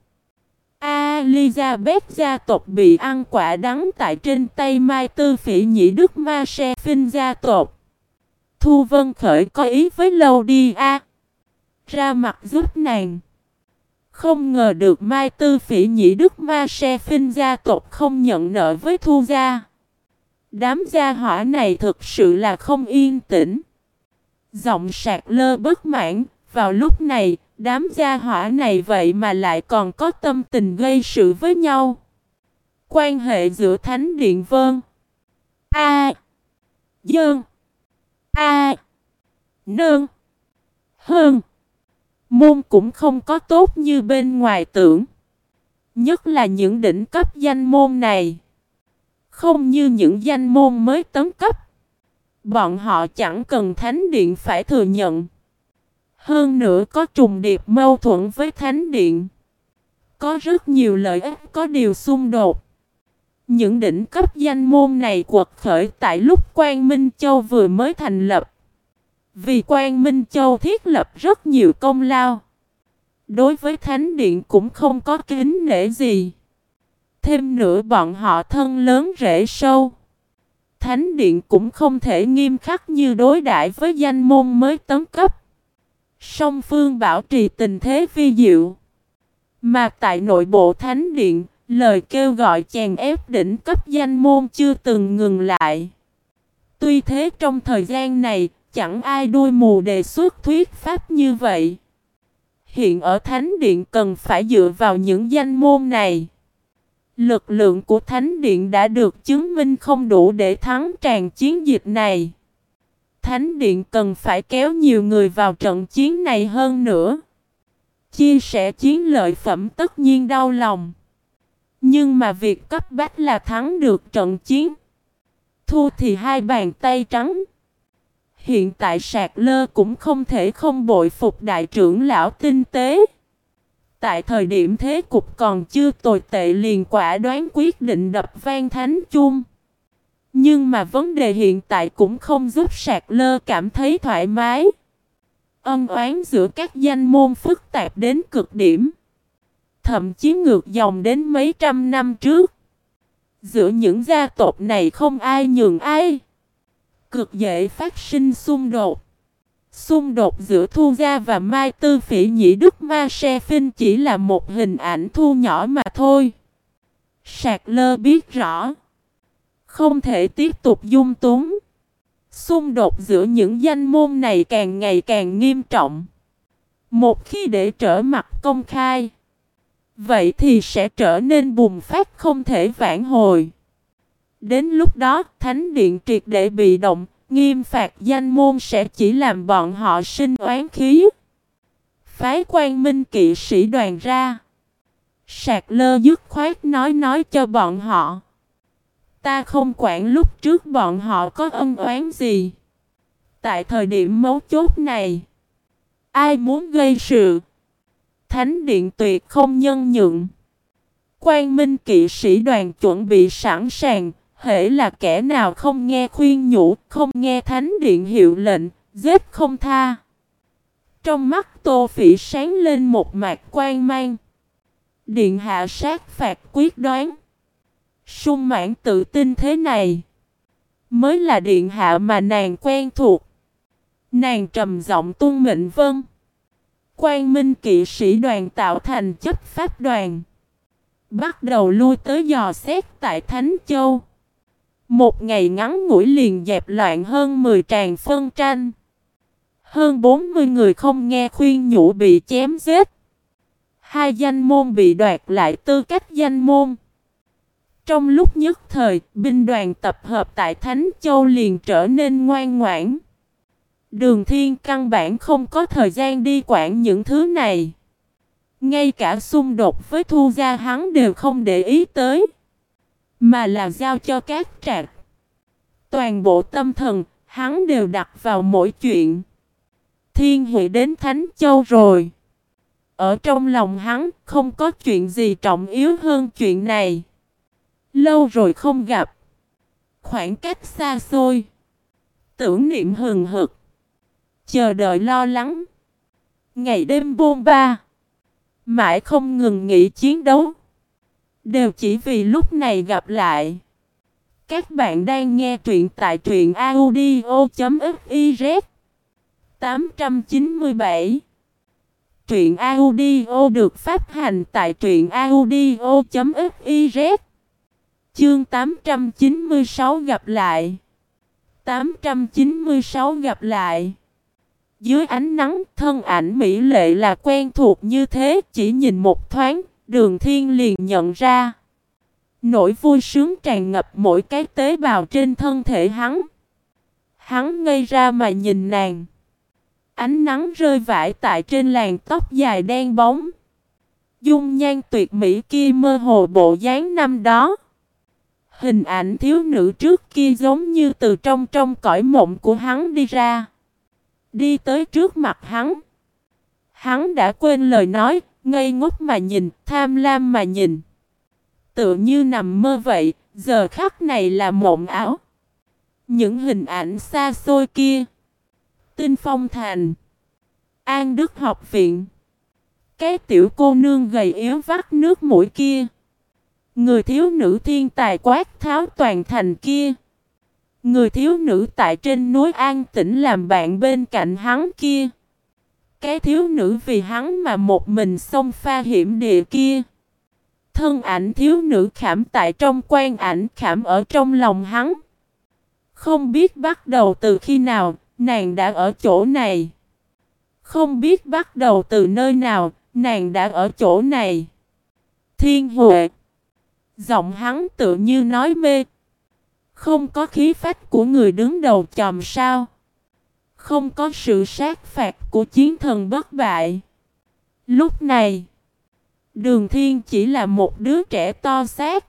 Elizabeth gia tộc bị ăn quả đắng tại trên tay Mai Tư Phỉ Nhĩ Đức Ma Se Phinh gia tộc. Thu Vân Khởi có ý với Lâu Đi A, ra mặt giúp nàng. Không ngờ được Mai Tư Phỉ Nhĩ Đức Ma Se Phinh gia tộc không nhận nợ với Thu Gia. Đám gia hỏa này thực sự là không yên tĩnh. Giọng Sạc Lơ bất mãn. Vào lúc này, đám gia hỏa này vậy mà lại còn có tâm tình gây sự với nhau. Quan hệ giữa Thánh Điện Vân A Dơn A Nơn Hơn Môn cũng không có tốt như bên ngoài tưởng. Nhất là những đỉnh cấp danh môn này, không như những danh môn mới tấn cấp. Bọn họ chẳng cần Thánh Điện phải thừa nhận. Hơn nữa có trùng điệp mâu thuẫn với Thánh Điện. Có rất nhiều lợi ích, có điều xung đột. Những đỉnh cấp danh môn này quật khởi tại lúc Quang Minh Châu vừa mới thành lập. Vì Quang Minh Châu thiết lập rất nhiều công lao. Đối với Thánh Điện cũng không có kính nể gì. Thêm nữa bọn họ thân lớn rễ sâu. Thánh Điện cũng không thể nghiêm khắc như đối đãi với danh môn mới tấn cấp. Song phương bảo trì tình thế vi diệu. Mà tại nội bộ Thánh Điện, lời kêu gọi chèn ép đỉnh cấp danh môn chưa từng ngừng lại. Tuy thế trong thời gian này, chẳng ai đuôi mù đề xuất thuyết pháp như vậy. Hiện ở Thánh Điện cần phải dựa vào những danh môn này. Lực lượng của Thánh Điện đã được chứng minh không đủ để thắng tràn chiến dịch này. Thánh Điện cần phải kéo nhiều người vào trận chiến này hơn nữa. Chia sẻ chiến lợi phẩm tất nhiên đau lòng. Nhưng mà việc cấp bách là thắng được trận chiến. Thua thì hai bàn tay trắng. Hiện tại Sạc Lơ cũng không thể không bội phục đại trưởng lão tinh tế. Tại thời điểm thế cục còn chưa tồi tệ liền quả đoán quyết định đập vang thánh chuông. Nhưng mà vấn đề hiện tại cũng không giúp Sạc Lơ cảm thấy thoải mái. Ân oán giữa các danh môn phức tạp đến cực điểm. Thậm chí ngược dòng đến mấy trăm năm trước. Giữa những gia tộc này không ai nhường ai. Cực dễ phát sinh xung đột. Xung đột giữa Thu Gia và Mai Tư Phỉ Nhĩ Đức Ma Se Phinh chỉ là một hình ảnh thu nhỏ mà thôi. Sạc Lơ biết rõ. Không thể tiếp tục dung túng. Xung đột giữa những danh môn này càng ngày càng nghiêm trọng. Một khi để trở mặt công khai, vậy thì sẽ trở nên bùng phát không thể vãn hồi. Đến lúc đó, Thánh Điện triệt để bị động, nghiêm phạt danh môn sẽ chỉ làm bọn họ sinh oán khí. Phái Quang Minh kỵ sĩ đoàn ra. Sạc Lơ dứt khoát nói nói cho bọn họ. Ta không quản lúc trước bọn họ có ân oán gì. Tại thời điểm mấu chốt này, ai muốn gây sự, Thánh Điện tuyệt không nhân nhượng. Quang Minh kỵ sĩ đoàn chuẩn bị sẵn sàng. Hễ là kẻ nào không nghe khuyên nhủ, không nghe Thánh Điện hiệu lệnh, giết không tha. Trong mắt Tô Phỉ sáng lên một mạt quang mang. Điện hạ sát phạt quyết đoán. Sung mãn tự tin thế này mới là điện hạ mà nàng quen thuộc. Nàng trầm giọng tuân mệnh vâng. Quang Minh kỵ sĩ đoàn tạo thành chấp pháp đoàn, bắt đầu lui tới dò xét tại Thánh Châu. Một ngày ngắn ngủi liền dẹp loạn hơn mười tràng phân tranh. Hơn bốn mươi người không nghe khuyên nhủ bị chém giết. Hai danh môn bị đoạt lại tư cách danh môn. Trong lúc nhất thời, binh đoàn tập hợp tại Thánh Châu liền trở nên ngoan ngoãn. Đường Thiên căn bản không có thời gian đi quản những thứ này. Ngay cả xung đột với Thu Gia hắn đều không để ý tới, mà là giao cho các trạc. Toàn bộ tâm thần, hắn đều đặt vào mỗi chuyện. Thiên Huệ đến Thánh Châu rồi. Ở trong lòng hắn, không có chuyện gì trọng yếu hơn chuyện này. Lâu rồi không gặp. Khoảng cách xa xôi. Tưởng niệm hừng hực. Chờ đợi lo lắng. Ngày đêm bôn ba. Mãi không ngừng nghỉ chiến đấu. Đều chỉ vì lúc này gặp lại. Các bạn đang nghe truyện tại truyện audio chấm fiz. tám trăm chín mươi bảy. Truyện audio được phát hành tại truyện audio chấm fiz. Chương tám trăm chín mươi sáu gặp lại. tám trăm chín mươi sáu gặp lại. Dưới ánh nắng, thân ảnh mỹ lệ là quen thuộc như thế, chỉ nhìn một thoáng, Đường Thiên liền nhận ra. Nỗi vui sướng tràn ngập mỗi cái tế bào trên thân thể hắn. Hắn ngây ra mà nhìn nàng. Ánh nắng rơi vãi tại trên làn tóc dài đen bóng. Dung nhan tuyệt mỹ kia mơ hồ bộ dáng năm đó. Hình ảnh thiếu nữ trước kia giống như từ trong trong cõi mộng của hắn đi ra. Đi tới trước mặt hắn. Hắn đã quên lời nói, ngây ngốc mà nhìn, tham lam mà nhìn. Tựa như nằm mơ vậy, giờ khắc này là mộng ảo. Những hình ảnh xa xôi kia, Tinh Phong Thành, An Đức học viện. Cái tiểu cô nương gầy yếu vắt nước mũi kia, người thiếu nữ thiên tài quát tháo toàn thành kia, người thiếu nữ tại trên núi An Tĩnh làm bạn bên cạnh hắn kia, cái thiếu nữ vì hắn mà một mình xông pha hiểm địa kia, thân ảnh thiếu nữ khảm tại trong quan ảnh khảm ở trong lòng hắn. Không biết bắt đầu từ khi nào, nàng đã ở chỗ này. Không biết bắt đầu từ nơi nào, nàng đã ở chỗ này. Thiên Huệ. Giọng hắn tự như nói mê. Không có khí phách của người đứng đầu chòm sao. Không có sự sát phạt của chiến thần bất bại. Lúc này, Đường Thiên chỉ là một đứa trẻ to xác.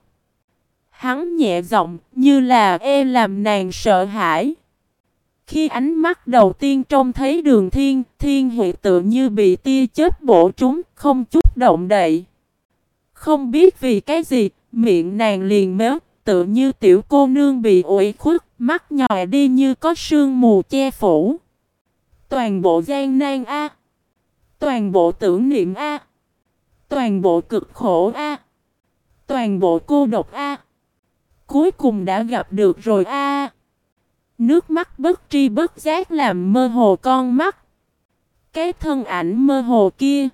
Hắn nhẹ giọng như là e làm nàng sợ hãi. Khi ánh mắt đầu tiên trông thấy Đường Thiên, Thiên Huệ tự như bị tia chớp bổ trúng, không chút động đậy. Không biết vì cái gì, miệng nàng liền méo, tự như tiểu cô nương bị ủy khuất, mắt nhòi đi như có sương mù che phủ. Toàn bộ gian nan a, toàn bộ tưởng niệm a, toàn bộ cực khổ a, toàn bộ cô độc a, cuối cùng đã gặp được rồi a. Nước mắt bất tri bất giác làm mơ hồ con mắt. Cái thân ảnh mơ hồ kia,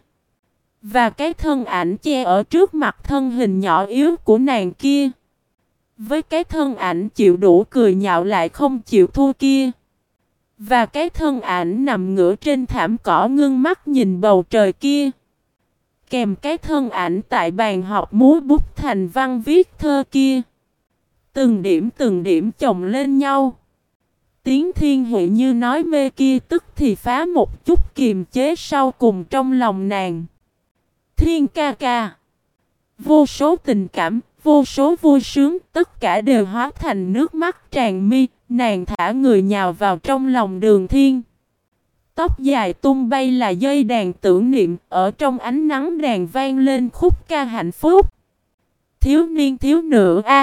và cái thân ảnh che ở trước mặt thân hình nhỏ yếu của nàng kia, với cái thân ảnh chịu đủ cười nhạo lại không chịu thua kia, và cái thân ảnh nằm ngửa trên thảm cỏ ngưng mắt nhìn bầu trời kia, kèm cái thân ảnh tại bàn học múa bút thành văn viết thơ kia, từng điểm từng điểm chồng lên nhau. Tiếng Thiên Huệ như nói mê kia tức thì phá một chút kiềm chế sau cùng trong lòng nàng. Thiên ca ca. Vô số tình cảm, vô số vui sướng, tất cả đều hóa thành nước mắt tràn mi, nàng thả người nhào vào trong lòng Đường Thiên. Tóc dài tung bay là dây đàn tưởng niệm, ở trong ánh nắng đàn vang lên khúc ca hạnh phúc. Thiếu niên thiếu nữ a,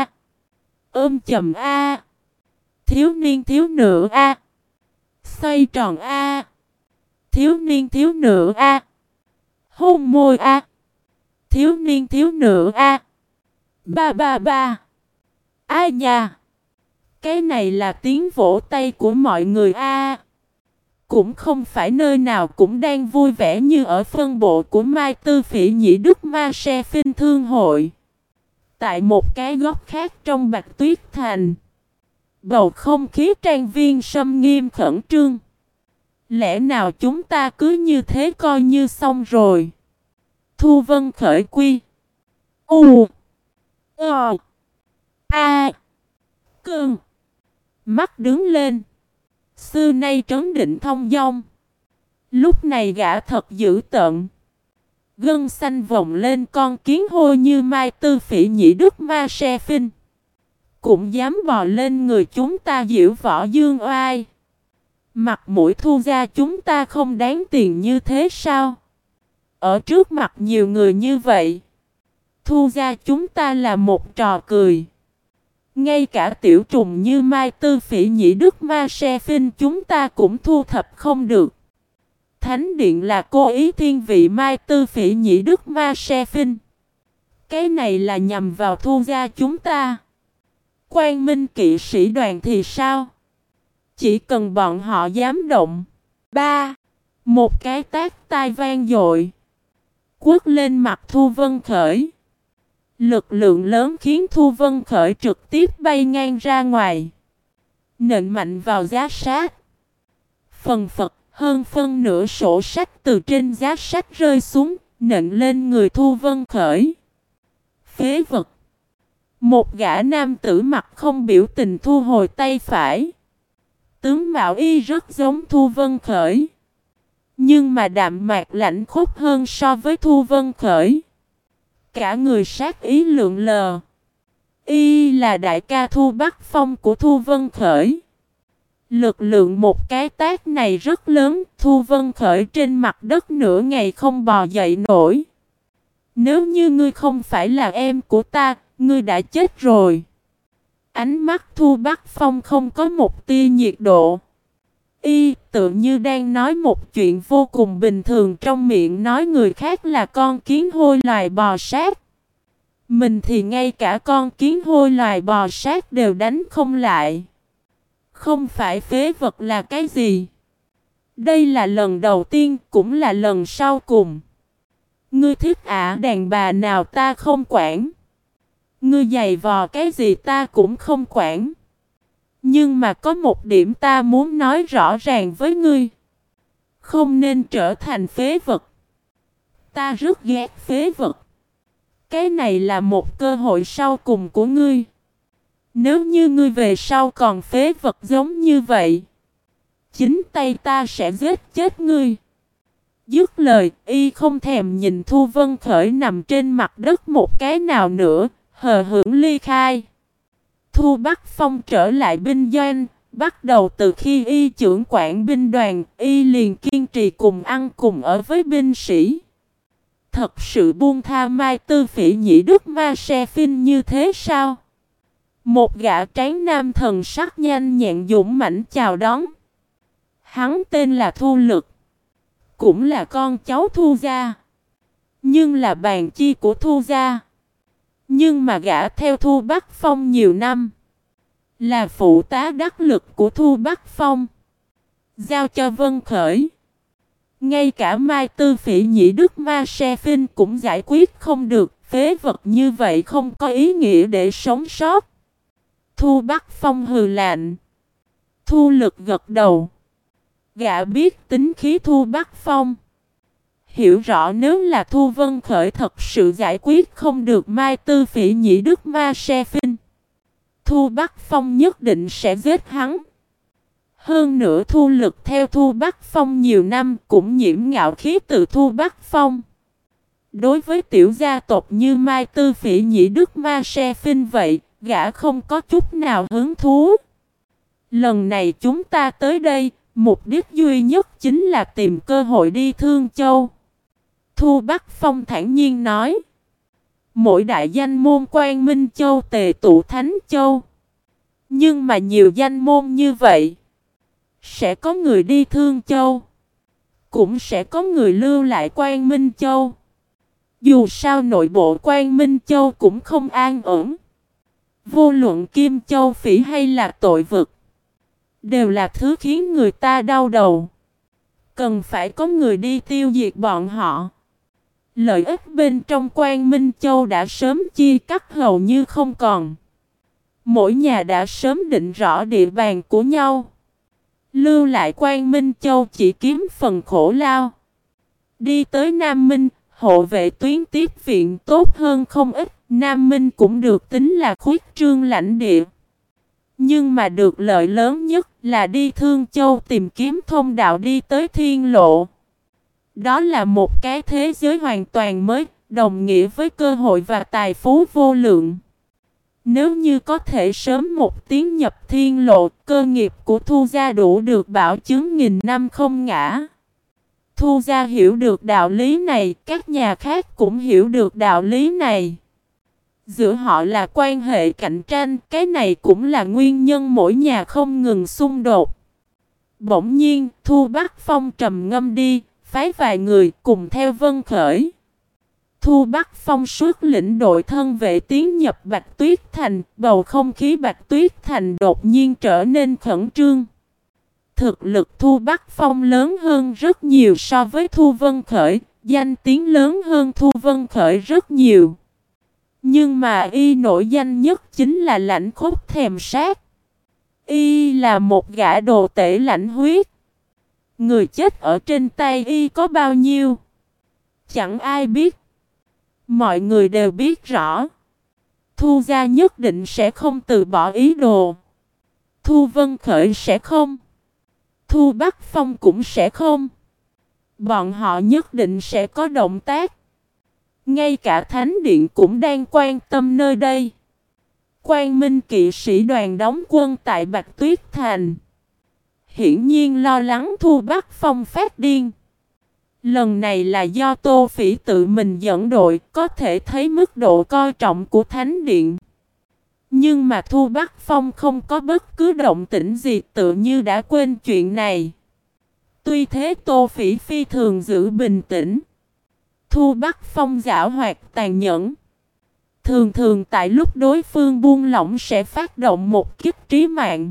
ôm chầm a, thiếu niên thiếu nữ a, xoay tròn a, thiếu niên thiếu nữ a, hôn môi a, thiếu niên thiếu nữ a, ba ba ba, ai nha. Cái này là tiếng vỗ tay của mọi người a. Cũng không phải nơi nào cũng đang vui vẻ như ở phân bộ của Mai Tư Phỉ Nhĩ Đức Ma Se Phinh Thương Hội. Tại một cái góc khác trong Bạch Tuyết Thành, bầu không khí trang viên sâm nghiêm khẩn trương. Lẽ nào chúng ta cứ như thế coi như xong rồi? Thu Vân khởi quy. U. Ờ. A. Cơn. Mắt đứng lên. Xưa nay trấn định thông dong. Lúc này gã thật dữ tợn. Gân xanh vòng lên con kiến hôi như Mai Tư Phỉ Nhĩ Đức Ma Se Phinh. Cũng dám bò lên người chúng ta diễu võ dương oai. Mặt mũi Thu gia chúng ta không đáng tiền như thế sao? Ở trước mặt nhiều người như vậy, Thu gia chúng ta là một trò cười. Ngay cả tiểu trùng như Mai Tư Phỉ Nhĩ Đức Ma Se Phinh chúng ta cũng thu thập không được. Thánh điện là cố ý thiên vị Mai Tư Phỉ Nhĩ Đức Ma Se Phinh. Cái này là nhằm vào Thu gia chúng ta. Quang Minh kỵ sĩ đoàn thì sao? Chỉ cần bọn họ dám động. Ba. Một cái tát tai vang dội quất lên mặt Thu Vân Khởi. Lực lượng lớn khiến Thu Vân Khởi trực tiếp bay ngang ra ngoài, nện mạnh vào giá sách. Phần phật hơn phân nửa sổ sách từ trên giá sách rơi xuống, nện lên người Thu Vân Khởi. Phế vật. Một gã nam tử mặt không biểu tình thu hồi tay phải. Tướng mạo y rất giống Thu Vân Khởi, nhưng mà đạm mạc lạnh khốc hơn so với Thu Vân Khởi. Cả người sát ý lượng lờ. Y là đại ca Thu Bắc Phong của Thu Vân Khởi. Lực lượng một cái tát này rất lớn, Thu Vân Khởi trên mặt đất nửa ngày không bò dậy nổi. Nếu như ngươi không phải là em của ta, ngươi đã chết rồi. Ánh mắt Thu Bắc Phong không có một tia nhiệt độ. Y tự như đang nói một chuyện vô cùng bình thường, trong miệng nói người khác là con kiến hôi loài bò sát. Mình thì ngay cả con kiến hôi loài bò sát đều đánh không lại. Không phải phế vật là cái gì? Đây là lần đầu tiên, cũng là lần sau cùng. Ngươi thích ả đàn bà nào ta không quản. Ngươi giày vò cái gì ta cũng không quản. Nhưng mà có một điểm ta muốn nói rõ ràng với ngươi. Không nên trở thành phế vật. Ta rất ghét phế vật. Cái này là một cơ hội sau cùng của ngươi. Nếu như ngươi về sau còn phế vật giống như vậy, chính tay ta sẽ giết chết ngươi. Dứt lời, y không thèm nhìn Thu Vân Khởi nằm trên mặt đất một cái nào nữa, hờ hững ly khai. Thu Bắc Phong trở lại binh doanh, bắt đầu từ khi y trưởng quản binh đoàn, y liền kiên trì cùng ăn cùng ở với binh sĩ. Thật sự buông tha Mai Tư Phỉ Nhĩ Đức Ma Se Phinh như thế sao? Một gã tráng nam thần sắc nhanh nhẹn dũng mãnh chào đón. Hắn tên là Thu Lực, cũng là con cháu Thu gia, nhưng là bàn chi của Thu gia. Nhưng mà gã theo Thu Bắc Phong nhiều năm, là phụ tá đắc lực của Thu Bắc Phong, giao cho Vân Khởi. Ngay cả Mai Tư Phỉ Nhĩ Đức Ma Se Phinh cũng giải quyết không được, phế vật như vậy không có ý nghĩa để sống sót. Thu Bắc Phong hừ lạnh. Thu Lực gật đầu. Gã biết tính khí Thu Bắc Phong, hiểu rõ nếu là Thu Vân Khởi thật sự giải quyết không được Mai Tư Phỉ Nhĩ Đức Ma Se Phinh, Thu Bắc Phong nhất định sẽ giết hắn. Hơn nữa Thu Lực theo Thu Bắc Phong nhiều năm, cũng nhiễm ngạo khí từ Thu Bắc Phong. Đối với tiểu gia tộc như Mai Tư Phỉ Nhĩ Đức Ma Se Phinh vậy, gã không có chút nào hứng thú. Lần này chúng ta tới đây, mục đích duy nhất chính là tìm cơ hội đi Thương Châu. Thu Bắc Phong thản nhiên nói. Mỗi đại danh môn Quan Minh Châu tề tụ Thánh Châu. Nhưng mà nhiều danh môn như vậy, sẽ có người đi Thương Châu, cũng sẽ có người lưu lại Quan Minh Châu. Dù sao nội bộ Quan Minh Châu cũng không an ổn. Vô luận Kim Châu Phỉ hay là tội vực, đều là thứ khiến người ta đau đầu. Cần phải có người đi tiêu diệt bọn họ. Lợi ích bên trong Quan Minh Châu đã sớm chia cắt hầu như không còn. Mỗi nhà đã sớm định rõ địa bàn của nhau. Lưu lại Quan Minh Châu chỉ kiếm phần khổ lao. Đi tới Nam Minh, hộ vệ tuyến tiếp viện tốt hơn không ít. Nam Minh cũng được tính là khuyết trương lãnh địa. Nhưng mà được lợi lớn nhất là đi Thương Châu tìm kiếm thông đạo đi tới Thiên Lộ. Đó là một cái thế giới hoàn toàn mới, đồng nghĩa với cơ hội và tài phú vô lượng. Nếu như có thể sớm một tiếng nhập Thiên Lộ, cơ nghiệp của Thu gia đủ được bảo chứng nghìn năm không ngã. Thu gia hiểu được đạo lý này, các nhà khác cũng hiểu được đạo lý này. Giữa họ là quan hệ cạnh tranh, cái này cũng là nguyên nhân mỗi nhà không ngừng xung đột. Bỗng nhiên, Thu Bắc Phong trầm ngâm đi, phái vài người cùng theo Vân Khởi. Thu Bắc Phong xuất lĩnh đội thân vệ tiến nhập Bạch Tuyết Thành, bầu không khí Bạch Tuyết Thành đột nhiên trở nên khẩn trương. Thực lực Thu Bắc Phong lớn hơn rất nhiều so với Thu Vân Khởi, danh tiếng lớn hơn Thu Vân Khởi rất nhiều. Nhưng mà y nổi danh nhất chính là lãnh khốc thèm sát. Y là một gã đồ tể lãnh huyết. Người chết ở trên tay y có bao nhiêu, chẳng ai biết. Mọi người đều biết rõ. Thu gia nhất định sẽ không từ bỏ ý đồ. Thu Vân Khởi sẽ không. Thu Bắc Phong cũng sẽ không. Bọn họ nhất định sẽ có động tác. Ngay cả Thánh Điện cũng đang quan tâm nơi đây. Quang Minh kỵ sĩ đoàn đóng quân tại Bạch Tuyết Thành, hiển nhiên lo lắng Thu Bắc Phong phát điên. Lần này là do Tô Phỉ tự mình dẫn đội, có thể thấy mức độ coi trọng của Thánh Điện. Nhưng mà Thu Bắc Phong không có bất cứ động tĩnh gì, tựa như đã quên chuyện này. Tuy thế Tô Phỉ phi thường giữ bình tĩnh. Thu Bắc Phong giảo hoạt tàn nhẫn. Thường thường tại lúc đối phương buông lỏng sẽ phát động một kích trí mạng.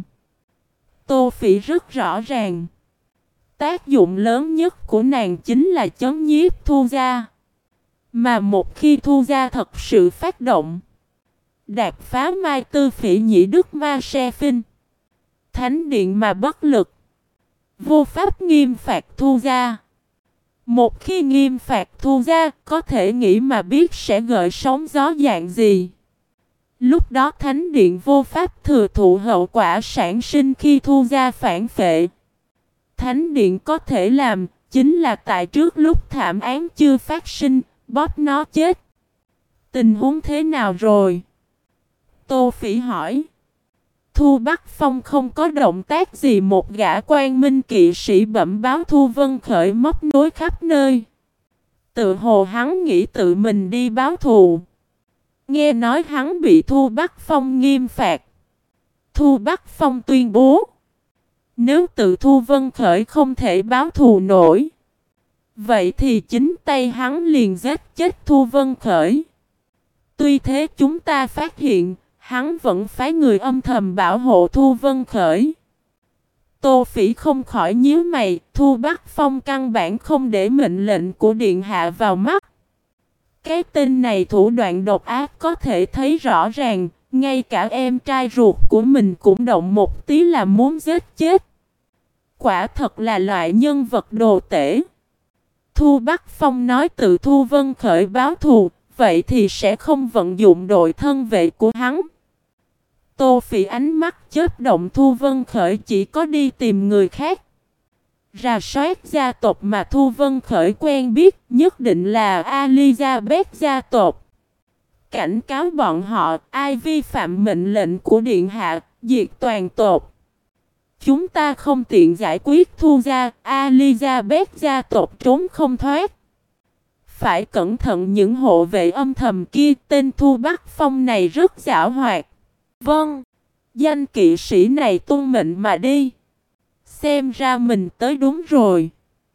Tô Phỉ rất rõ ràng. Tác dụng lớn nhất của nàng chính là chấn nhiếp Thu gia. Mà một khi Thu gia thật sự phát động, đạp phá Mai Tư Phỉ Nhĩ Đức Ma Se Phinh, thánh điện mà bất lực, vô pháp nghiêm phạt Thu gia. Một khi nghiêm phạt Thu gia, có thể nghĩ mà biết sẽ gợi sóng gió dạng gì. Lúc đó thánh điện vô pháp thừa thụ hậu quả sản sinh khi Thu gia phản phệ. Thánh điện có thể làm chính là tại trước lúc thảm án chưa phát sinh, bóp nó chết. Tình huống thế nào rồi? Tô Phỉ hỏi. Thu Bắc Phong không có động tác gì, một gã quan minh kỵ sĩ bẩm báo Thu Vân Khởi móc nối khắp nơi. Tự hồ hắn nghĩ tự mình đi báo thù. Nghe nói hắn bị Thu Bắc Phong nghiêm phạt. Thu Bắc Phong tuyên bố, nếu tự Thu Vân Khởi không thể báo thù nổi, vậy thì chính tay hắn liền giết chết Thu Vân Khởi. Tuy thế chúng ta phát hiện, hắn vẫn phái người âm thầm bảo hộ Thu Vân Khởi. Tô Phỉ không khỏi nhíu mày, Thu Bắc Phong căn bản không để mệnh lệnh của Điện Hạ vào mắt. Cái tên này thủ đoạn độc ác có thể thấy rõ ràng, ngay cả em trai ruột của mình cũng động một tí là muốn giết chết. Quả thật là loại nhân vật đồ tể. Thu Bắc Phong nói tự Thu Vân Khởi báo thù, vậy thì sẽ không vận dụng đội thân vệ của hắn. Tô Phỉ ánh mắt chớp động, Thu Vân Khởi chỉ có đi tìm người khác. Rà soát gia tộc mà Thu Vân Khởi quen biết, nhất định là Elizabeth gia tộc. Cảnh cáo bọn họ, ai vi phạm mệnh lệnh của Điện Hạ, diệt toàn tộc. Chúng ta không tiện giải quyết Thu gia, Elizabeth gia tộc trốn không thoát. Phải cẩn thận những hộ vệ âm thầm kia, tên Thu Bắc Phong này rất giảo hoạt. Vâng, danh kỵ sĩ này tuân mệnh mà đi. Xem ra mình tới đúng rồi.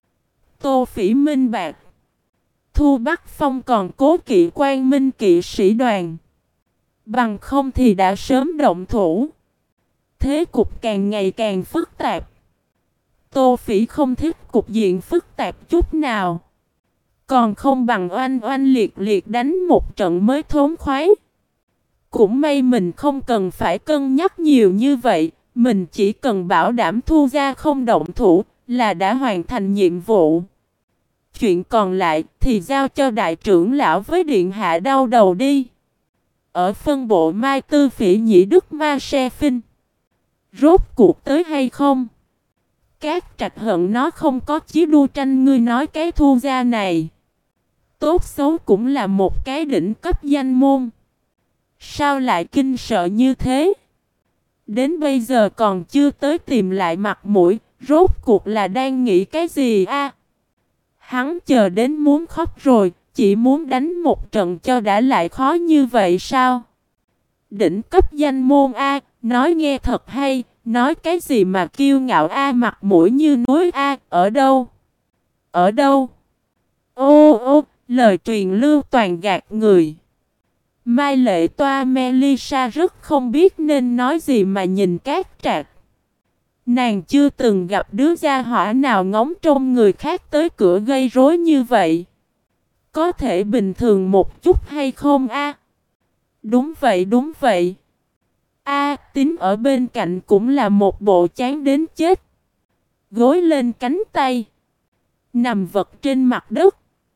Tô Phỉ minh bạc. Thu Bắc Phong còn cố kỵ quan minh kỵ sĩ đoàn. Bằng không thì đã sớm động thủ. Thế cục càng ngày càng phức tạp. Tô Phỉ không thích cục diện phức tạp chút nào. Còn không bằng oanh oanh liệt liệt đánh một trận mới thốn khoái. Cũng may mình không cần phải cân nhắc nhiều như vậy. Mình chỉ cần bảo đảm Thu gia không động thủ là đã hoàn thành nhiệm vụ. Chuyện còn lại thì giao cho đại trưởng lão với Điện Hạ đau đầu đi. Ở phân bộ Mai Tư Phỉ Nhĩ Đức Ma Se Phinh, rốt cuộc tới hay không? Các Trạch hận nó không có chí đua tranh, ngươi nói cái Thu gia này tốt xấu cũng là một cái đỉnh cấp danh môn. Sao lại kinh sợ như thế? Đến bây giờ còn chưa tới tìm lại mặt mũi, rốt cuộc là đang nghĩ cái gì a? À, hắn chờ đến muốn khóc rồi, chỉ muốn đánh một trận cho đã, lại khó như vậy sao? Đỉnh cấp danh môn a, à, nói nghe thật hay, nói cái gì mà kiêu ngạo a, à, mặt mũi như núi a, à, ở đâu? Ở đâu? Ô ô, lời truyền lưu toàn gạt người. Mai Lệ Toa Melissa rất không biết nên nói gì mà nhìn Cát Trạc. Nàng chưa từng gặp đứa gia hỏa nào ngóng trông người khác tới cửa gây rối như vậy. Có thể bình thường một chút hay không a? À? Đúng vậy, đúng vậy. A, à, Tín ở bên cạnh cũng là một bộ chán đến chết. Gối lên cánh tay, nằm vật trên mặt đất.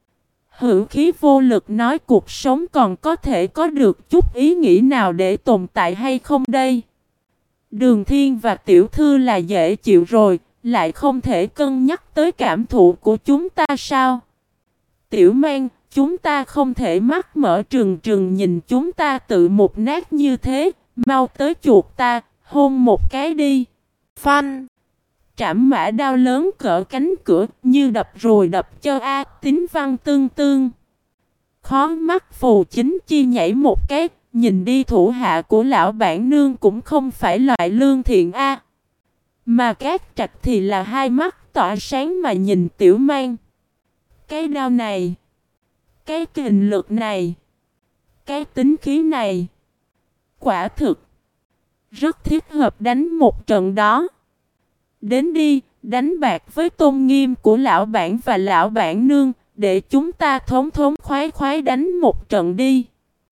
Hữu khí vô lực nói cuộc sống còn có thể có được chút ý nghĩ nào để tồn tại hay không đây? Đường Thiên và Tiểu Thư là dễ chịu rồi, lại không thể cân nhắc tới cảm thụ của chúng ta sao? Tiểu Mang, chúng ta không thể mắt mở trừng trừng nhìn chúng ta tự một nát như thế, mau tới chuột ta, hôn một cái đi. Phanh! Trảm mã đao lớn cỡ cánh cửa như đập rồi đập cho A Tín Văn tương tương. Khó mắt Phù Chính Chi nhảy một cái, nhìn đi thủ hạ của lão bản nương cũng không phải loại lương thiện a. Mà Cát Trạch thì là hai mắt tỏa sáng mà nhìn Tiểu Mang. Cái đao này, cái kình lực này, cái tính khí này, quả thực rất thích hợp đánh một trận đó. Đến đi, đánh bạc với tôn nghiêm của lão bản và lão bản nương, để chúng ta thống thống khoái khoái đánh một trận đi.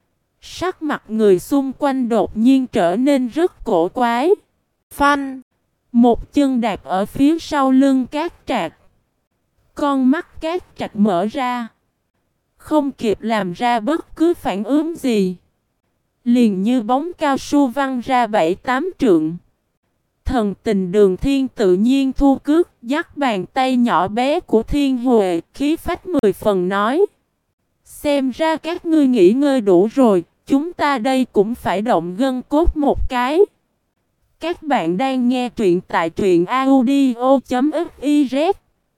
Sắc mặt người xung quanh đột nhiên trở nên rất cổ quái. Phanh! Một chân đạp ở phía sau lưng Cát Trạch. Con mắt Cát Trạch mở ra. Không kịp làm ra bất cứ phản ứng gì. Liền như bóng cao su văng ra bảy tám trượng. Thần tình Đường Thiên tự nhiên thu cước, dắt bàn tay nhỏ bé của Thiên Huệ, khí phách mười phần nói. Xem ra các ngươi nghỉ ngơi đủ rồi, chúng ta đây cũng phải động gân cốt một cái. Các bạn đang nghe truyện tại truyện audio chấm fiz.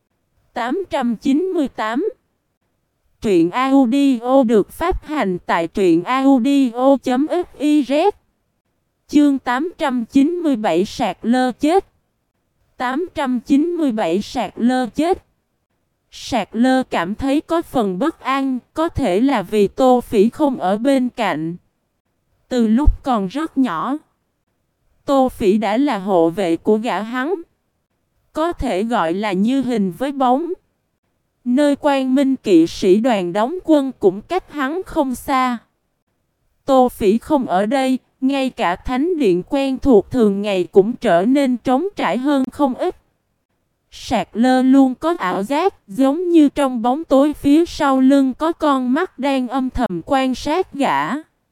tám trăm chín mươi tám. Truyện audio được phát hành tại truyện audio chấm fiz. Chương tám trăm chín mươi bảy sạc lơ chết. tám trăm chín mươi bảy sạc lơ chết. Sạc lơ cảm thấy có phần bất an, có thể là vì Tô Phỉ không ở bên cạnh. Từ lúc còn rất nhỏ, Tô Phỉ đã là hộ vệ của gã hắn. Có thể gọi là như hình với bóng. Nơi Quang Minh kỵ sĩ đoàn đóng quân cũng cách hắn không xa. Tô Phỉ không ở đây, ngay cả thánh điện quen thuộc thường ngày cũng trở nên trống trải hơn không ít. Sạc lơ luôn có ảo giác, giống như trong bóng tối phía sau lưng có con mắt đang âm thầm quan sát gã.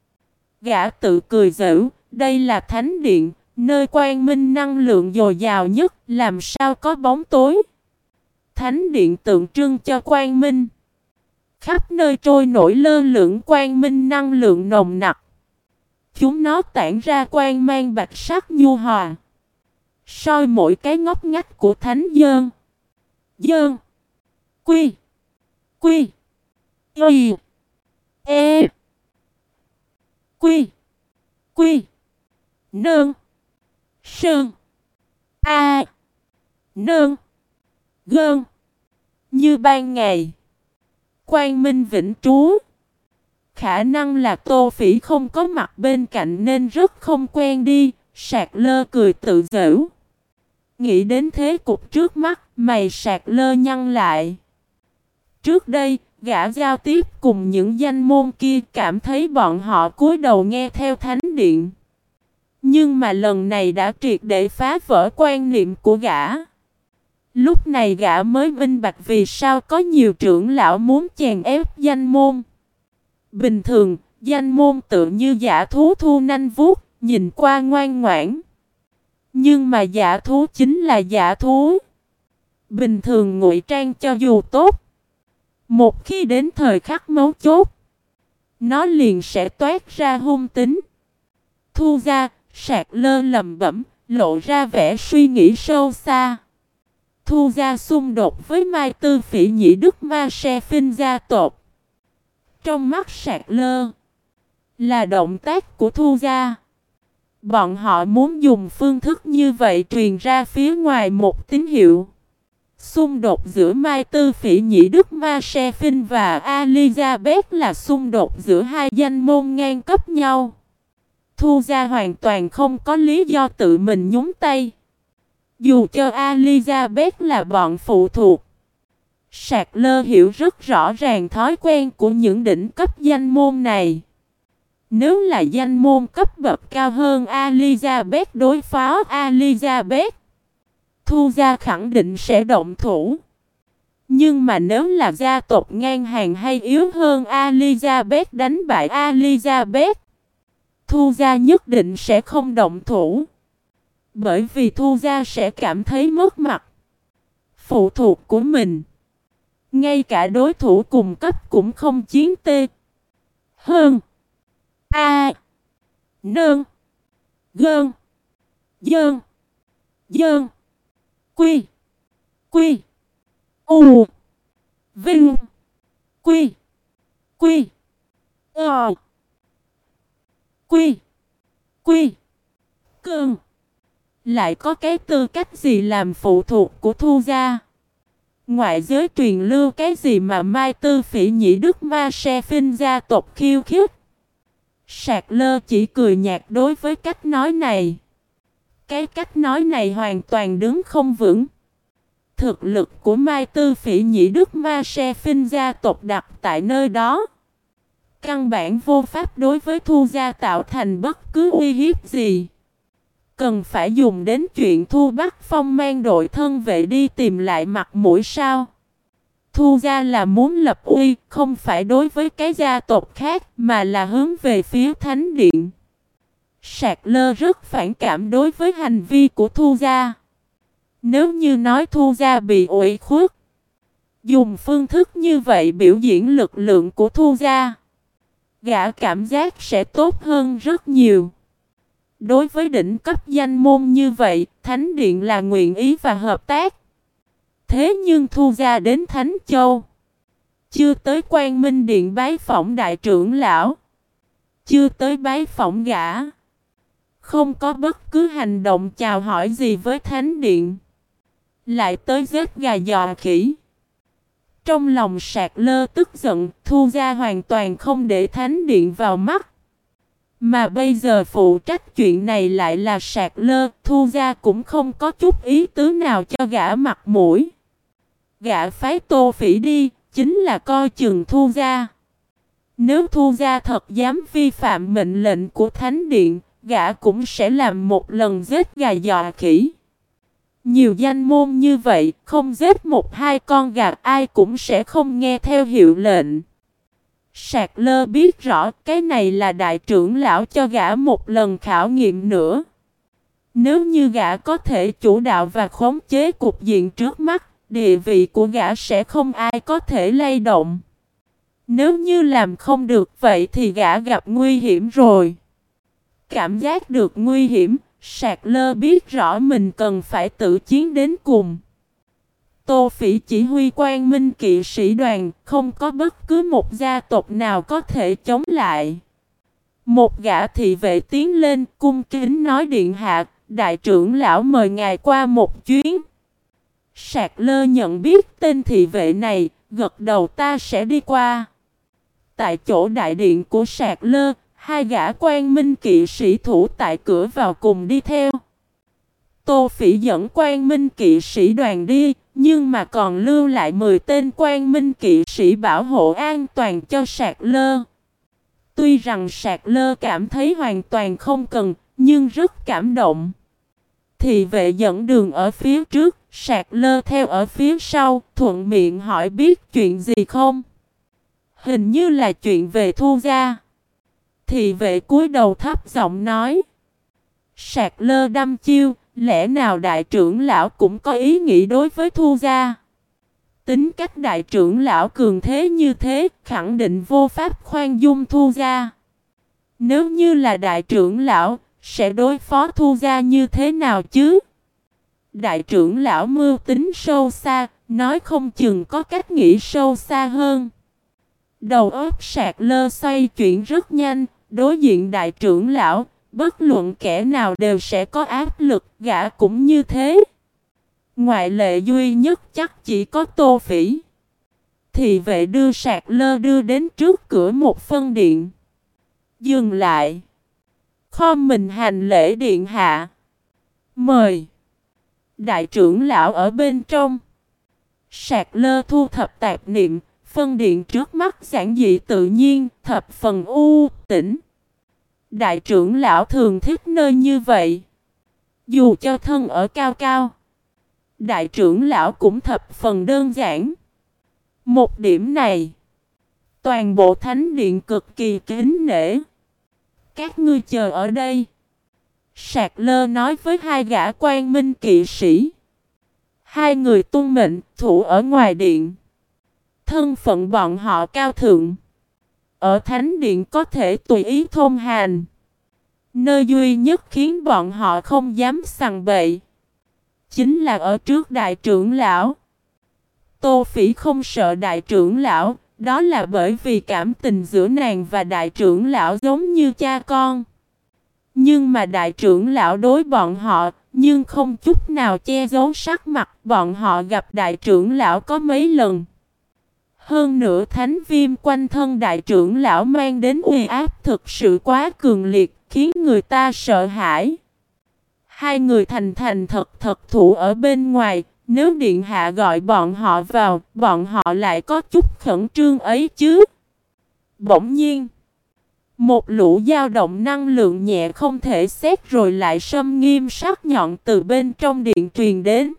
Gã tự cười giễu, đây là thánh điện, nơi quang minh năng lượng dồi dào nhất, làm sao có bóng tối. Thánh điện tượng trưng cho quang minh. Khắp nơi trôi nổi lơ lửng quang minh năng lượng nồng nặc. Chúng nó tản ra quang mang bạch sắc nhu hòa, soi mỗi cái ngóc ngách của thánh dơn. Dơn. Quy. Quy. Y. E. Quy. Quy. Nương. Sơn. A. Nương. Gơn. Như ban ngày. Quang minh vĩnh trú. Khả năng là Tô Phỉ không có mặt bên cạnh nên rất không quen đi. Sạc lơ cười tự giễu. Nghĩ đến thế cục trước mắt, mày Sạc lơ nhăn lại. Trước đây, gã giao tiếp cùng những danh môn kia, cảm thấy bọn họ cúi đầu nghe theo thánh điện. Nhưng mà lần này đã triệt để phá vỡ quan niệm của gã. Lúc này gã mới minh bạch vì sao có nhiều trưởng lão muốn chèn ép danh môn. Bình thường, danh môn tự như dã thú thu nanh vuốt, nhìn qua ngoan ngoãn. Nhưng mà dã thú chính là dã thú. Bình thường ngụy trang cho dù tốt, một khi đến thời khắc mấu chốt, nó liền sẽ toát ra hung tính. Thu ra, Sạc lơ lầm bẩm, lộ ra vẻ suy nghĩ sâu xa. Thu ra xung đột với Mai Tư Phỉ Nhĩ Đức Ma Se Phinh gia tộc. Trong mắt Sạc lơ là động tác của Thu gia. Bọn họ muốn dùng phương thức như vậy truyền ra phía ngoài một tín hiệu. Xung đột giữa Mai Tư Phỉ Nhĩ Đức Ma Se Phinh và Elizabeth là xung đột giữa hai danh môn ngang cấp nhau. Thu gia hoàn toàn không có lý do tự mình nhúng tay. Dù cho Elizabeth là bọn phụ thuộc. Sạc lơ hiểu rất rõ ràng thói quen của những đỉnh cấp danh môn này. Nếu là danh môn cấp bậc cao hơn Elizabeth đối phó Elizabeth, Thu gia khẳng định sẽ động thủ. Nhưng mà nếu là gia tộc ngang hàng hay yếu hơn Elizabeth đánh bại Elizabeth, Thu gia nhất định sẽ không động thủ. Bởi vì Thu gia sẽ cảm thấy mất mặt. Phụ thuộc của mình, ngay cả đối thủ cùng cấp cũng không chiến tê hơn. A. Nương. Gơn. Dơn. Dơn. Quy. Quy. U. Vinh. Quy. Quy. Ờ. Quy. Quy. Cương. Lại có cái tư cách gì làm phụ thuộc của Thu gia? Ngoại giới truyền lưu cái gì mà Mai Tư Phỉ Nhĩ Đức Ma Se Phinh gia tộc khiêu khích? Sạc Lơ chỉ cười nhạt đối với cách nói này. Cái cách nói này hoàn toàn đứng không vững. Thực lực của Mai Tư Phỉ Nhĩ Đức Ma Se Phinh gia tộc đặt tại nơi đó, căn bản vô pháp đối với Thu gia tạo thành bất cứ uy hiếp gì. Cần phải dùng đến chuyện Thu Bắc Phong mang đội thân vệ đi tìm lại mặt mũi sao? Thu gia là muốn lập uy, không phải đối với cái gia tộc khác, mà là hướng về phía Thánh Điện. Sạc Lơ rất phản cảm đối với hành vi của Thu gia. Nếu như nói Thu gia bị ủy khuất, dùng phương thức như vậy biểu diễn lực lượng của Thu gia, gã cảm giác sẽ tốt hơn rất nhiều. Đối với đỉnh cấp danh môn như vậy, Thánh Điện là nguyện ý và hợp tác. Thế nhưng Thu gia đến Thánh Châu, chưa tới Quang Minh Điện bái phỏng đại trưởng lão, chưa tới bái phỏng gã, không có bất cứ hành động chào hỏi gì với Thánh Điện, lại tới giết gà dọa khỉ. Trong lòng Sạc Lơ tức giận, Thu gia hoàn toàn không để Thánh Điện vào mắt. Mà bây giờ phụ trách chuyện này lại là Sạc Lơ, Thu gia cũng không có chút ý tứ nào cho gã mặt mũi. Gã phái Tô Phỉ đi, chính là coi chừng Thu gia. Nếu Thu gia thật dám vi phạm mệnh lệnh của Thánh Điện, gã cũng sẽ làm một lần giết gà dọa khỉ. Nhiều danh môn như vậy, không giết một hai con gà ai cũng sẽ không nghe theo hiệu lệnh. Sạc Lơ biết rõ cái này là đại trưởng lão cho gã một lần khảo nghiệm nữa. Nếu như gã có thể chủ đạo và khống chế cục diện trước mắt, địa vị của gã sẽ không ai có thể lay động. Nếu như làm không được vậy thì gã gặp nguy hiểm rồi. Cảm giác được nguy hiểm, Sạc Lơ biết rõ mình cần phải tự chiến đến cùng. Tô Phỉ chỉ huy Quang Minh kỵ sĩ đoàn, không có bất cứ một gia tộc nào có thể chống lại. Một gã thị vệ tiến lên cung kính nói: điện hạ, đại trưởng lão mời ngài qua một chuyến. Sạc Lơ nhận biết tên thị vệ này, gật đầu: ta sẽ đi qua. Tại chỗ đại điện của Sạc Lơ, hai gã Quang Minh kỵ sĩ thủ tại cửa vào cùng đi theo. Tô Phỉ dẫn Quang Minh kỵ sĩ đoàn đi, nhưng mà còn lưu lại mười tên Quang Minh kỵ sĩ bảo hộ an toàn cho Sạc Lơ. Tuy rằng Sạc Lơ cảm thấy hoàn toàn không cần, nhưng rất cảm động. Thị vệ dẫn đường ở phía trước, Sạc Lơ theo ở phía sau, thuận miệng hỏi: biết chuyện gì không? Hình như là chuyện về Thu gia. Thị vệ cúi đầu thấp giọng nói. Sạc Lơ đăm chiêu: lẽ nào đại trưởng lão cũng có ý nghĩ đối với Thu gia? Tính cách đại trưởng lão cường thế như thế, khẳng định vô pháp khoan dung Thu gia. Nếu như là đại trưởng lão, sẽ đối phó Thu gia như thế nào chứ? Đại trưởng lão mưu tính sâu xa, nói không chừng có cách nghĩ sâu xa hơn. Đầu óc Sạc Lơ xoay chuyển rất nhanh, đối diện đại trưởng lão, bất luận kẻ nào đều sẽ có áp lực, gã cũng như thế. Ngoại lệ duy nhất chắc chỉ có Tô Phỉ. Thị vệ đưa Sạc Lơ đưa đến trước cửa một phân điện. Dừng lại. Khom mình hành lễ: điện hạ. Mời. Đại trưởng lão ở bên trong. Sạc Lơ thu thập tạp niệm, phân điện trước mắt giản dị tự nhiên, thập phần u tĩnh. Đại trưởng lão thường thích nơi như vậy. Dù cho thân ở cao cao, đại trưởng lão cũng thập phần đơn giản. Một điểm này, toàn bộ thánh điện cực kỳ kính nể. Các ngươi chờ ở đây. Sạc Lơ nói với hai gã Quang Minh kỵ sĩ. Hai người tuân mệnh thủ ở ngoài điện. Thân phận bọn họ cao thượng. Ở thánh điện có thể tùy ý thôn hành. Nơi duy nhất khiến bọn họ không dám sằng bậy, chính là ở trước đại trưởng lão. Tô Phỉ không sợ đại trưởng lão, đó là bởi vì cảm tình giữa nàng và đại trưởng lão giống như cha con. Nhưng mà đại trưởng lão đối bọn họ, nhưng không chút nào che giấu sắc mặt, bọn họ gặp đại trưởng lão có mấy lần. Hơn nữa thánh viêm quanh thân đại trưởng lão mang đến uy áp thực sự quá cường liệt, khiến người ta sợ hãi. Hai người thành thành thật thật thủ ở bên ngoài, nếu điện hạ gọi bọn họ vào, bọn họ lại có chút khẩn trương ấy chứ. Bỗng nhiên, một lũ dao động năng lượng nhẹ không thể xét rồi lại sâm nghiêm sắc nhọn từ bên trong điện truyền đến.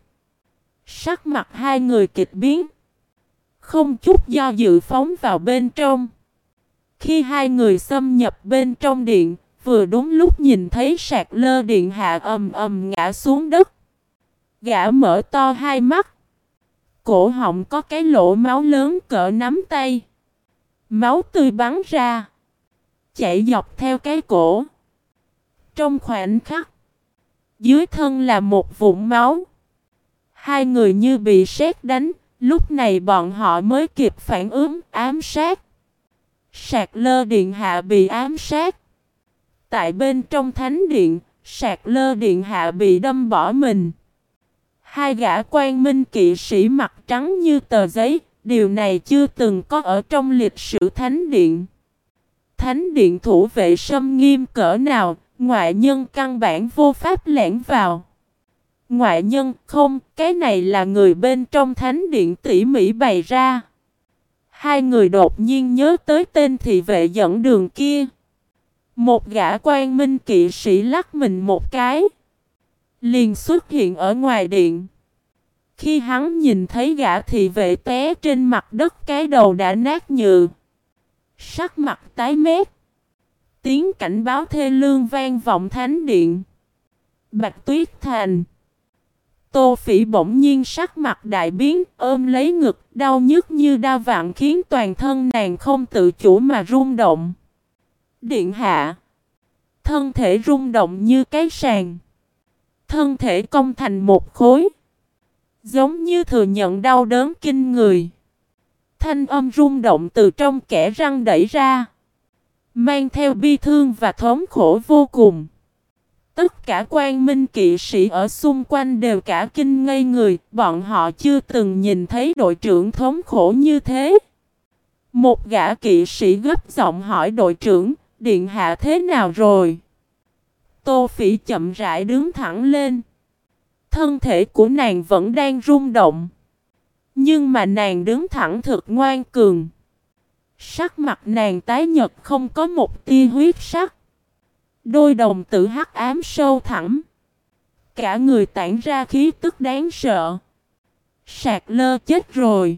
Sắc mặt hai người kịch biến, không chút do dự phóng vào bên trong. Khi hai người xâm nhập bên trong điện, vừa đúng lúc nhìn thấy Sạc Lơ điện hạ ầm ầm ngã xuống đất. Gã mở to hai mắt. Cổ họng có cái lỗ máu lớn cỡ nắm tay. Máu tươi bắn ra, chảy dọc theo cái cổ. Trong khoảnh khắc, dưới thân là một vũng máu. Hai người như bị sét đánh, lúc này bọn họ mới kịp phản ứng, ám sát. Sạc Lơ điện hạ bị ám sát. Tại bên trong thánh điện, Sạc Lơ điện hạ bị đâm bỏ mình. Hai gã quan minh kỵ sĩ mặt trắng như tờ giấy, điều này chưa từng có ở trong lịch sử thánh điện. Thánh điện thủ vệ sâm nghiêm cỡ nào, ngoại nhân căn bản vô pháp lẻn vào. Ngoại nhân không, cái này là người bên trong thánh điện tỉ mỉ bày ra. Hai người đột nhiên nhớ tới tên thị vệ dẫn đường kia. Một gã quan minh kỵ sĩ lắc mình một cái, liền xuất hiện ở ngoài điện. Khi hắn nhìn thấy gã thị vệ té trên mặt đất, cái đầu đã nát nhừ, sắc mặt tái mét. Tiếng cảnh báo thê lương vang vọng thánh điện. Bạch Tuyết Thành. Tô Phỉ bỗng nhiên sắc mặt đại biến, ôm lấy ngực, đau nhức như đao vạn khiến toàn thân nàng không tự chủ mà rung động. Điện hạ. Thân thể rung động như cái sàn. Thân thể cong thành một khối, giống như thừa nhận đau đớn kinh người. Thanh âm rung động từ trong kẽ răng đẩy ra, mang theo bi thương và thống khổ vô cùng. Tất cả quan minh kỵ sĩ ở xung quanh đều cả kinh ngây người, bọn họ chưa từng nhìn thấy đội trưởng thống khổ như thế. Một gã kỵ sĩ gấp giọng hỏi đội trưởng, điện hạ thế nào rồi? Tô Phỉ chậm rãi đứng thẳng lên. Thân thể của nàng vẫn đang rung động, nhưng mà nàng đứng thẳng thực ngoan cường. Sắc mặt nàng tái nhợt không có một tia huyết sắc. Đôi đồng tử hắc ám sâu thẳm, cả người tản ra khí tức đáng sợ. Sạc Lơ chết rồi.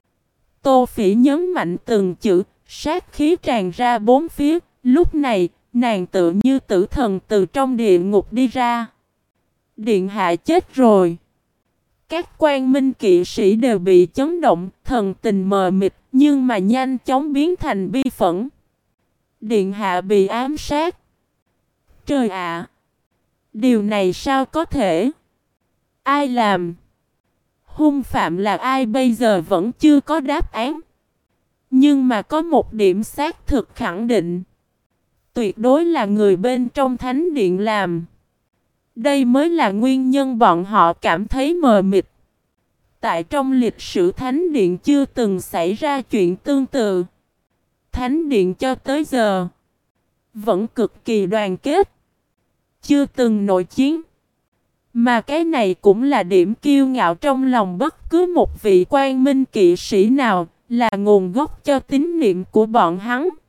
Tô Phỉ nhấn mạnh từng chữ, sát khí tràn ra bốn phía. Lúc này, nàng tự như tử thần từ trong địa ngục đi ra. Điện hạ chết rồi. Các quan minh kỵ sĩ đều bị chấn động, thần tình mờ mịt, nhưng mà nhanh chóng biến thành bi phẫn. Điện hạ bị ám sát. Trời ạ! Điều này sao có thể? Ai làm? Hung phạm là ai bây giờ vẫn chưa có đáp án. Nhưng mà có một điểm xác thực khẳng định. Tuyệt đối là người bên trong thánh điện làm. Đây mới là nguyên nhân bọn họ cảm thấy mờ mịt. Tại trong lịch sử thánh điện chưa từng xảy ra chuyện tương tự. Thánh điện cho tới giờ vẫn cực kỳ đoàn kết, chưa từng nội chiến. Mà cái này cũng là điểm kiêu ngạo trong lòng bất cứ một vị quan minh kỵ sĩ nào, là nguồn gốc cho tín niệm của bọn hắn.